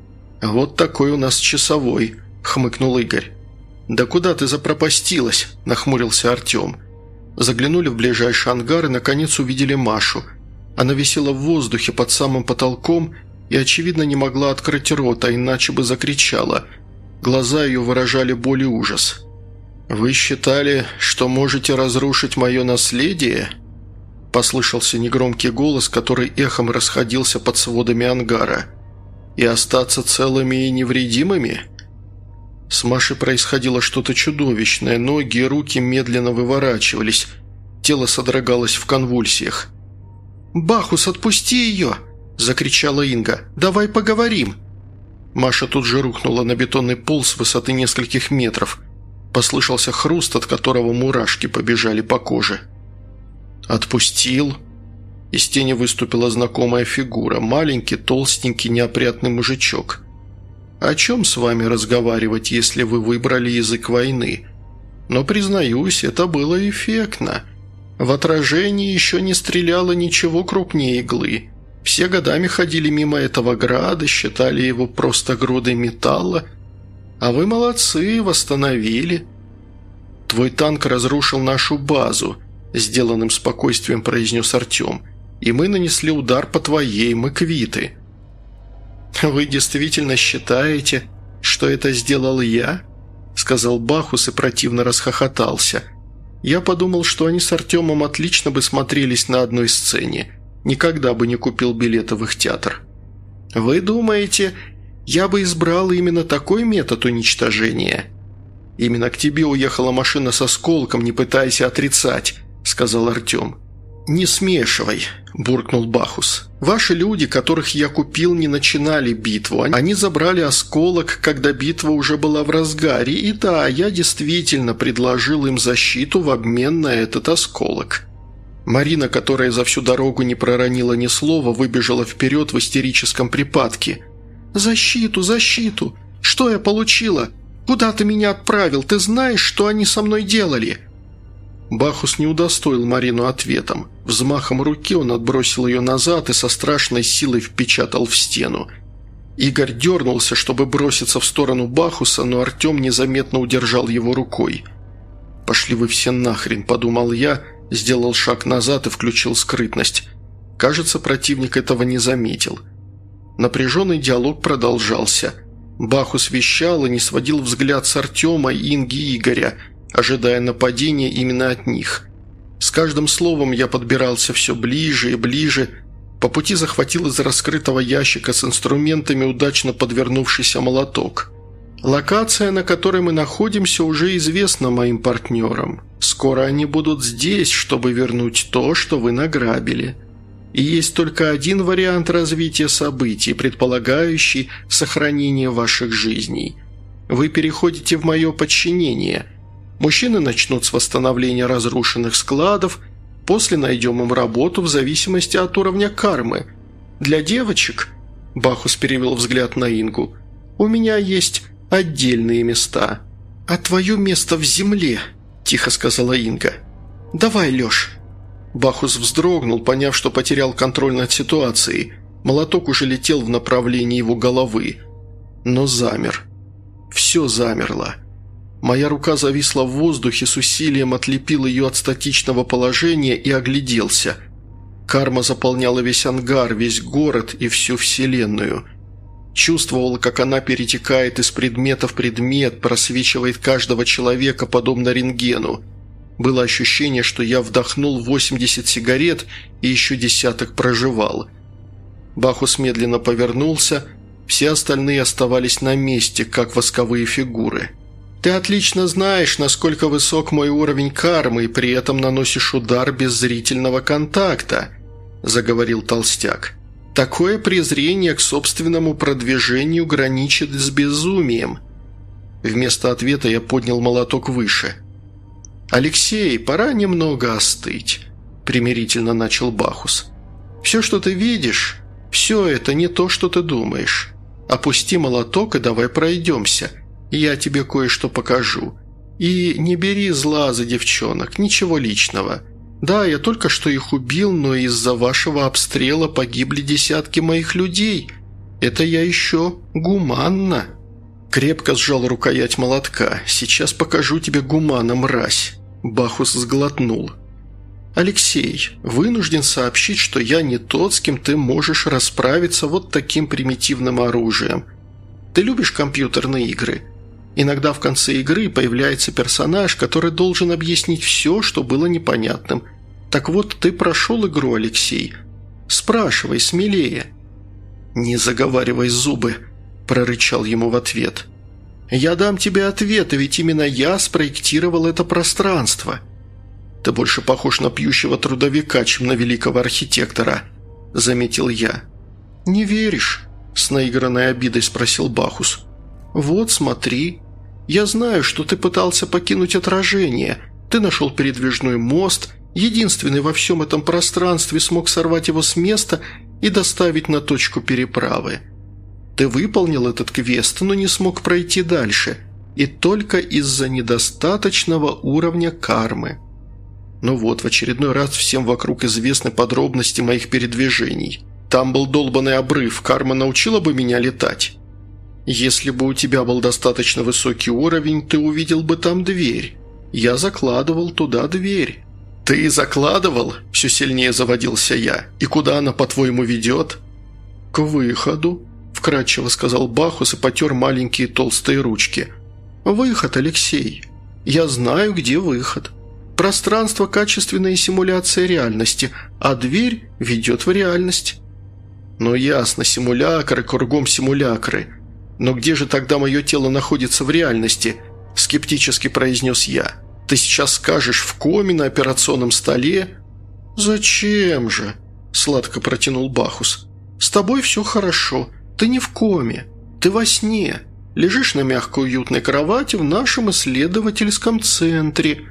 «Вот такой у нас часовой», – хмыкнул Игорь. «Да куда ты запропастилась?» – нахмурился Артем. Заглянули в ближайший ангар и, наконец, увидели Машу. Она висела в воздухе под самым потолком и, очевидно, не могла открыть рот, а иначе бы закричала. Глаза ее выражали боль и ужас. «Вы считали, что можете разрушить мое наследие?» Послышался негромкий голос, который эхом расходился под сводами ангара. «И остаться целыми и невредимыми?» С Машей происходило что-то чудовищное. Ноги и руки медленно выворачивались. Тело содрогалось в конвульсиях. «Бахус, отпусти ее!» – закричала Инга. «Давай поговорим!» Маша тут же рухнула на бетонный пол с высоты нескольких метров. Послышался хруст, от которого мурашки побежали по коже. «Отпустил?» Из тени выступила знакомая фигура. Маленький, толстенький, неопрятный мужичок. «О чем с вами разговаривать, если вы выбрали язык войны? Но, признаюсь, это было эффектно. В отражении еще не стреляло ничего крупнее иглы. Все годами ходили мимо этого града, считали его просто грудой металла. А вы молодцы, восстановили. Твой танк разрушил нашу базу», – сделанным спокойствием произнес Артем. «И мы нанесли удар по твоей, мы квиты». «Вы действительно считаете, что это сделал я?» – сказал Бахус и противно расхохотался. Я подумал, что они с Артемом отлично бы смотрелись на одной сцене. Никогда бы не купил билета в их театр. «Вы думаете, я бы избрал именно такой метод уничтожения?» «Именно к тебе уехала машина с осколком, не пытаясь отрицать», – сказал Артем. «Не смешивай», – буркнул Бахус. «Ваши люди, которых я купил, не начинали битву. Они забрали осколок, когда битва уже была в разгаре. И да, я действительно предложил им защиту в обмен на этот осколок». Марина, которая за всю дорогу не проронила ни слова, выбежала вперед в истерическом припадке. «Защиту, защиту! Что я получила? Куда ты меня отправил? Ты знаешь, что они со мной делали?» Бахус не удостоил Марину ответом. Взмахом руки он отбросил ее назад и со страшной силой впечатал в стену. Игорь дернулся, чтобы броситься в сторону Бахуса, но Артем незаметно удержал его рукой. «Пошли вы все нахрен», – подумал я, сделал шаг назад и включил скрытность. Кажется, противник этого не заметил. Напряженный диалог продолжался. Бахус вещал и не сводил взгляд с Артема, Инги и Игоря, ожидая нападения именно от них. С каждым словом я подбирался все ближе и ближе. По пути захватил из раскрытого ящика с инструментами удачно подвернувшийся молоток. Локация, на которой мы находимся, уже известна моим партнерам. Скоро они будут здесь, чтобы вернуть то, что вы награбили. И есть только один вариант развития событий, предполагающий сохранение ваших жизней. Вы переходите в мое подчинение. Мужчины начнут с восстановления разрушенных складов, после найдем им работу в зависимости от уровня кармы. Для девочек, Бахус перевел взгляд на Ингу, у меня есть отдельные места. А твое место в земле, тихо сказала Инга. Давай, Леш. Бахус вздрогнул, поняв, что потерял контроль над ситуацией. Молоток уже летел в направлении его головы. Но замер. Все замерло. Моя рука зависла в воздухе, с усилием отлепил ее от статичного положения и огляделся. Карма заполняла весь ангар, весь город и всю вселенную. Чувствовал, как она перетекает из предмета в предмет, просвечивает каждого человека, подобно рентгену. Было ощущение, что я вдохнул 80 сигарет и еще десяток прожевал. Бахус медленно повернулся, все остальные оставались на месте, как восковые фигуры. «Ты отлично знаешь, насколько высок мой уровень кармы, и при этом наносишь удар без зрительного контакта», – заговорил толстяк. «Такое презрение к собственному продвижению граничит с безумием». Вместо ответа я поднял молоток выше. «Алексей, пора немного остыть», – примирительно начал Бахус. «Все, что ты видишь, все это не то, что ты думаешь. Опусти молоток и давай пройдемся. Я тебе кое-что покажу. И не бери зла за девчонок, ничего личного. Да, я только что их убил, но из-за вашего обстрела погибли десятки моих людей. Это я еще гуманно». Крепко сжал рукоять молотка. «Сейчас покажу тебе гуманно, мразь». Бахус сглотнул. «Алексей, вынужден сообщить, что я не тот, с кем ты можешь расправиться вот таким примитивным оружием. Ты любишь компьютерные игры? Иногда в конце игры появляется персонаж, который должен объяснить все, что было непонятным. Так вот, ты прошел игру, Алексей. Спрашивай смелее». «Не заговаривай зубы», – прорычал ему в ответ. «Я дам тебе ответ, ведь именно я спроектировал это пространство». «Ты больше похож на пьющего трудовика, чем на великого архитектора», – заметил я. «Не веришь?» – с наигранной обидой спросил Бахус. «Вот, смотри. Я знаю, что ты пытался покинуть отражение. Ты нашел передвижной мост, единственный во всем этом пространстве смог сорвать его с места и доставить на точку переправы. Ты выполнил этот квест, но не смог пройти дальше, и только из-за недостаточного уровня кармы. Ну вот, в очередной раз всем вокруг известны подробности моих передвижений. Там был долбанный обрыв, карма научила бы меня летать. Если бы у тебя был достаточно высокий уровень, ты увидел бы там дверь. Я закладывал туда дверь». «Ты закладывал?» – все сильнее заводился я. «И куда она, по-твоему, ведет?» «К выходу», – вкратчиво сказал Бахус и потер маленькие толстые ручки. «Выход, Алексей. Я знаю, где выход. Пространство – качественная симуляция реальности, а дверь ведет в реальность». «Ну ясно, симулякры, кругом симулякры. Но где же тогда мое тело находится в реальности?» – скептически произнес я. «Ты сейчас скажешь, в коме на операционном столе?» «Зачем же?» – сладко протянул Бахус. «С тобой все хорошо. Ты не в коме. Ты во сне. Лежишь на мягкой уютной кровати в нашем исследовательском центре».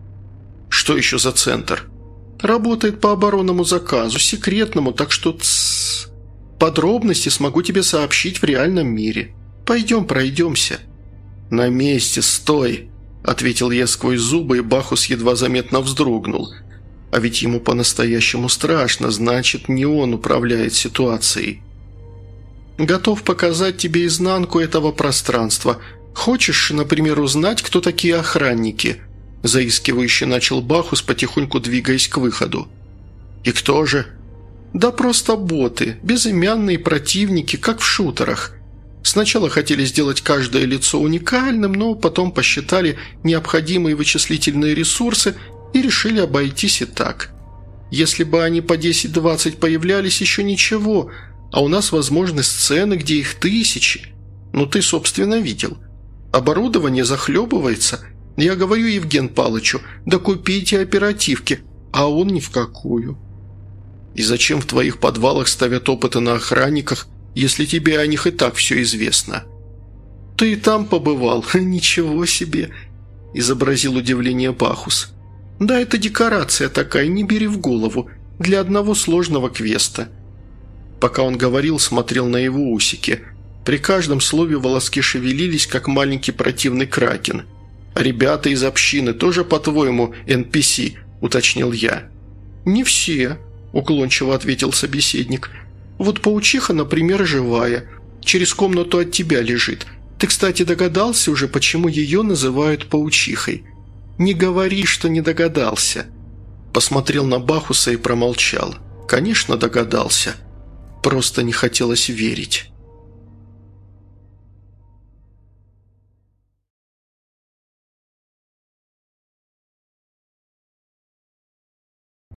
«Что еще за центр?» «Работает по оборонному заказу, секретному, так что тссс. Подробности смогу тебе сообщить в реальном мире. Пойдем пройдемся». «На месте, стой!» ответил я сквозь зубы, и Бахус едва заметно вздрогнул. А ведь ему по-настоящему страшно, значит, не он управляет ситуацией. «Готов показать тебе изнанку этого пространства. Хочешь, например, узнать, кто такие охранники?» Заискивающе начал Бахус, потихоньку двигаясь к выходу. «И кто же?» «Да просто боты, безымянные противники, как в шутерах. Сначала хотели сделать каждое лицо уникальным, но потом посчитали необходимые вычислительные ресурсы и решили обойтись и так. Если бы они по 10-20 появлялись, еще ничего, а у нас возможны сцены, где их тысячи. Ну ты, собственно, видел. Оборудование захлебывается. Я говорю Евген Палычу, да купите оперативки, а он ни в какую». «И зачем в твоих подвалах ставят опыты на охранниках, если тебе о них и так все известно?» «Ты и там побывал? Ничего себе!» – изобразил удивление Бахус. «Да, это декорация такая, не бери в голову, для одного сложного квеста». Пока он говорил, смотрел на его усики. При каждом слове волоски шевелились, как маленький противный кракен. «А ребята из общины тоже, по-твоему, NPC?» – уточнил я. «Не все», – уклончиво ответил собеседник. «Вот паучиха, например, живая. Через комнату от тебя лежит. Ты, кстати, догадался уже, почему ее называют паучихой? Не говори, что не догадался». Посмотрел на Бахуса и промолчал. «Конечно, догадался. Просто не хотелось верить».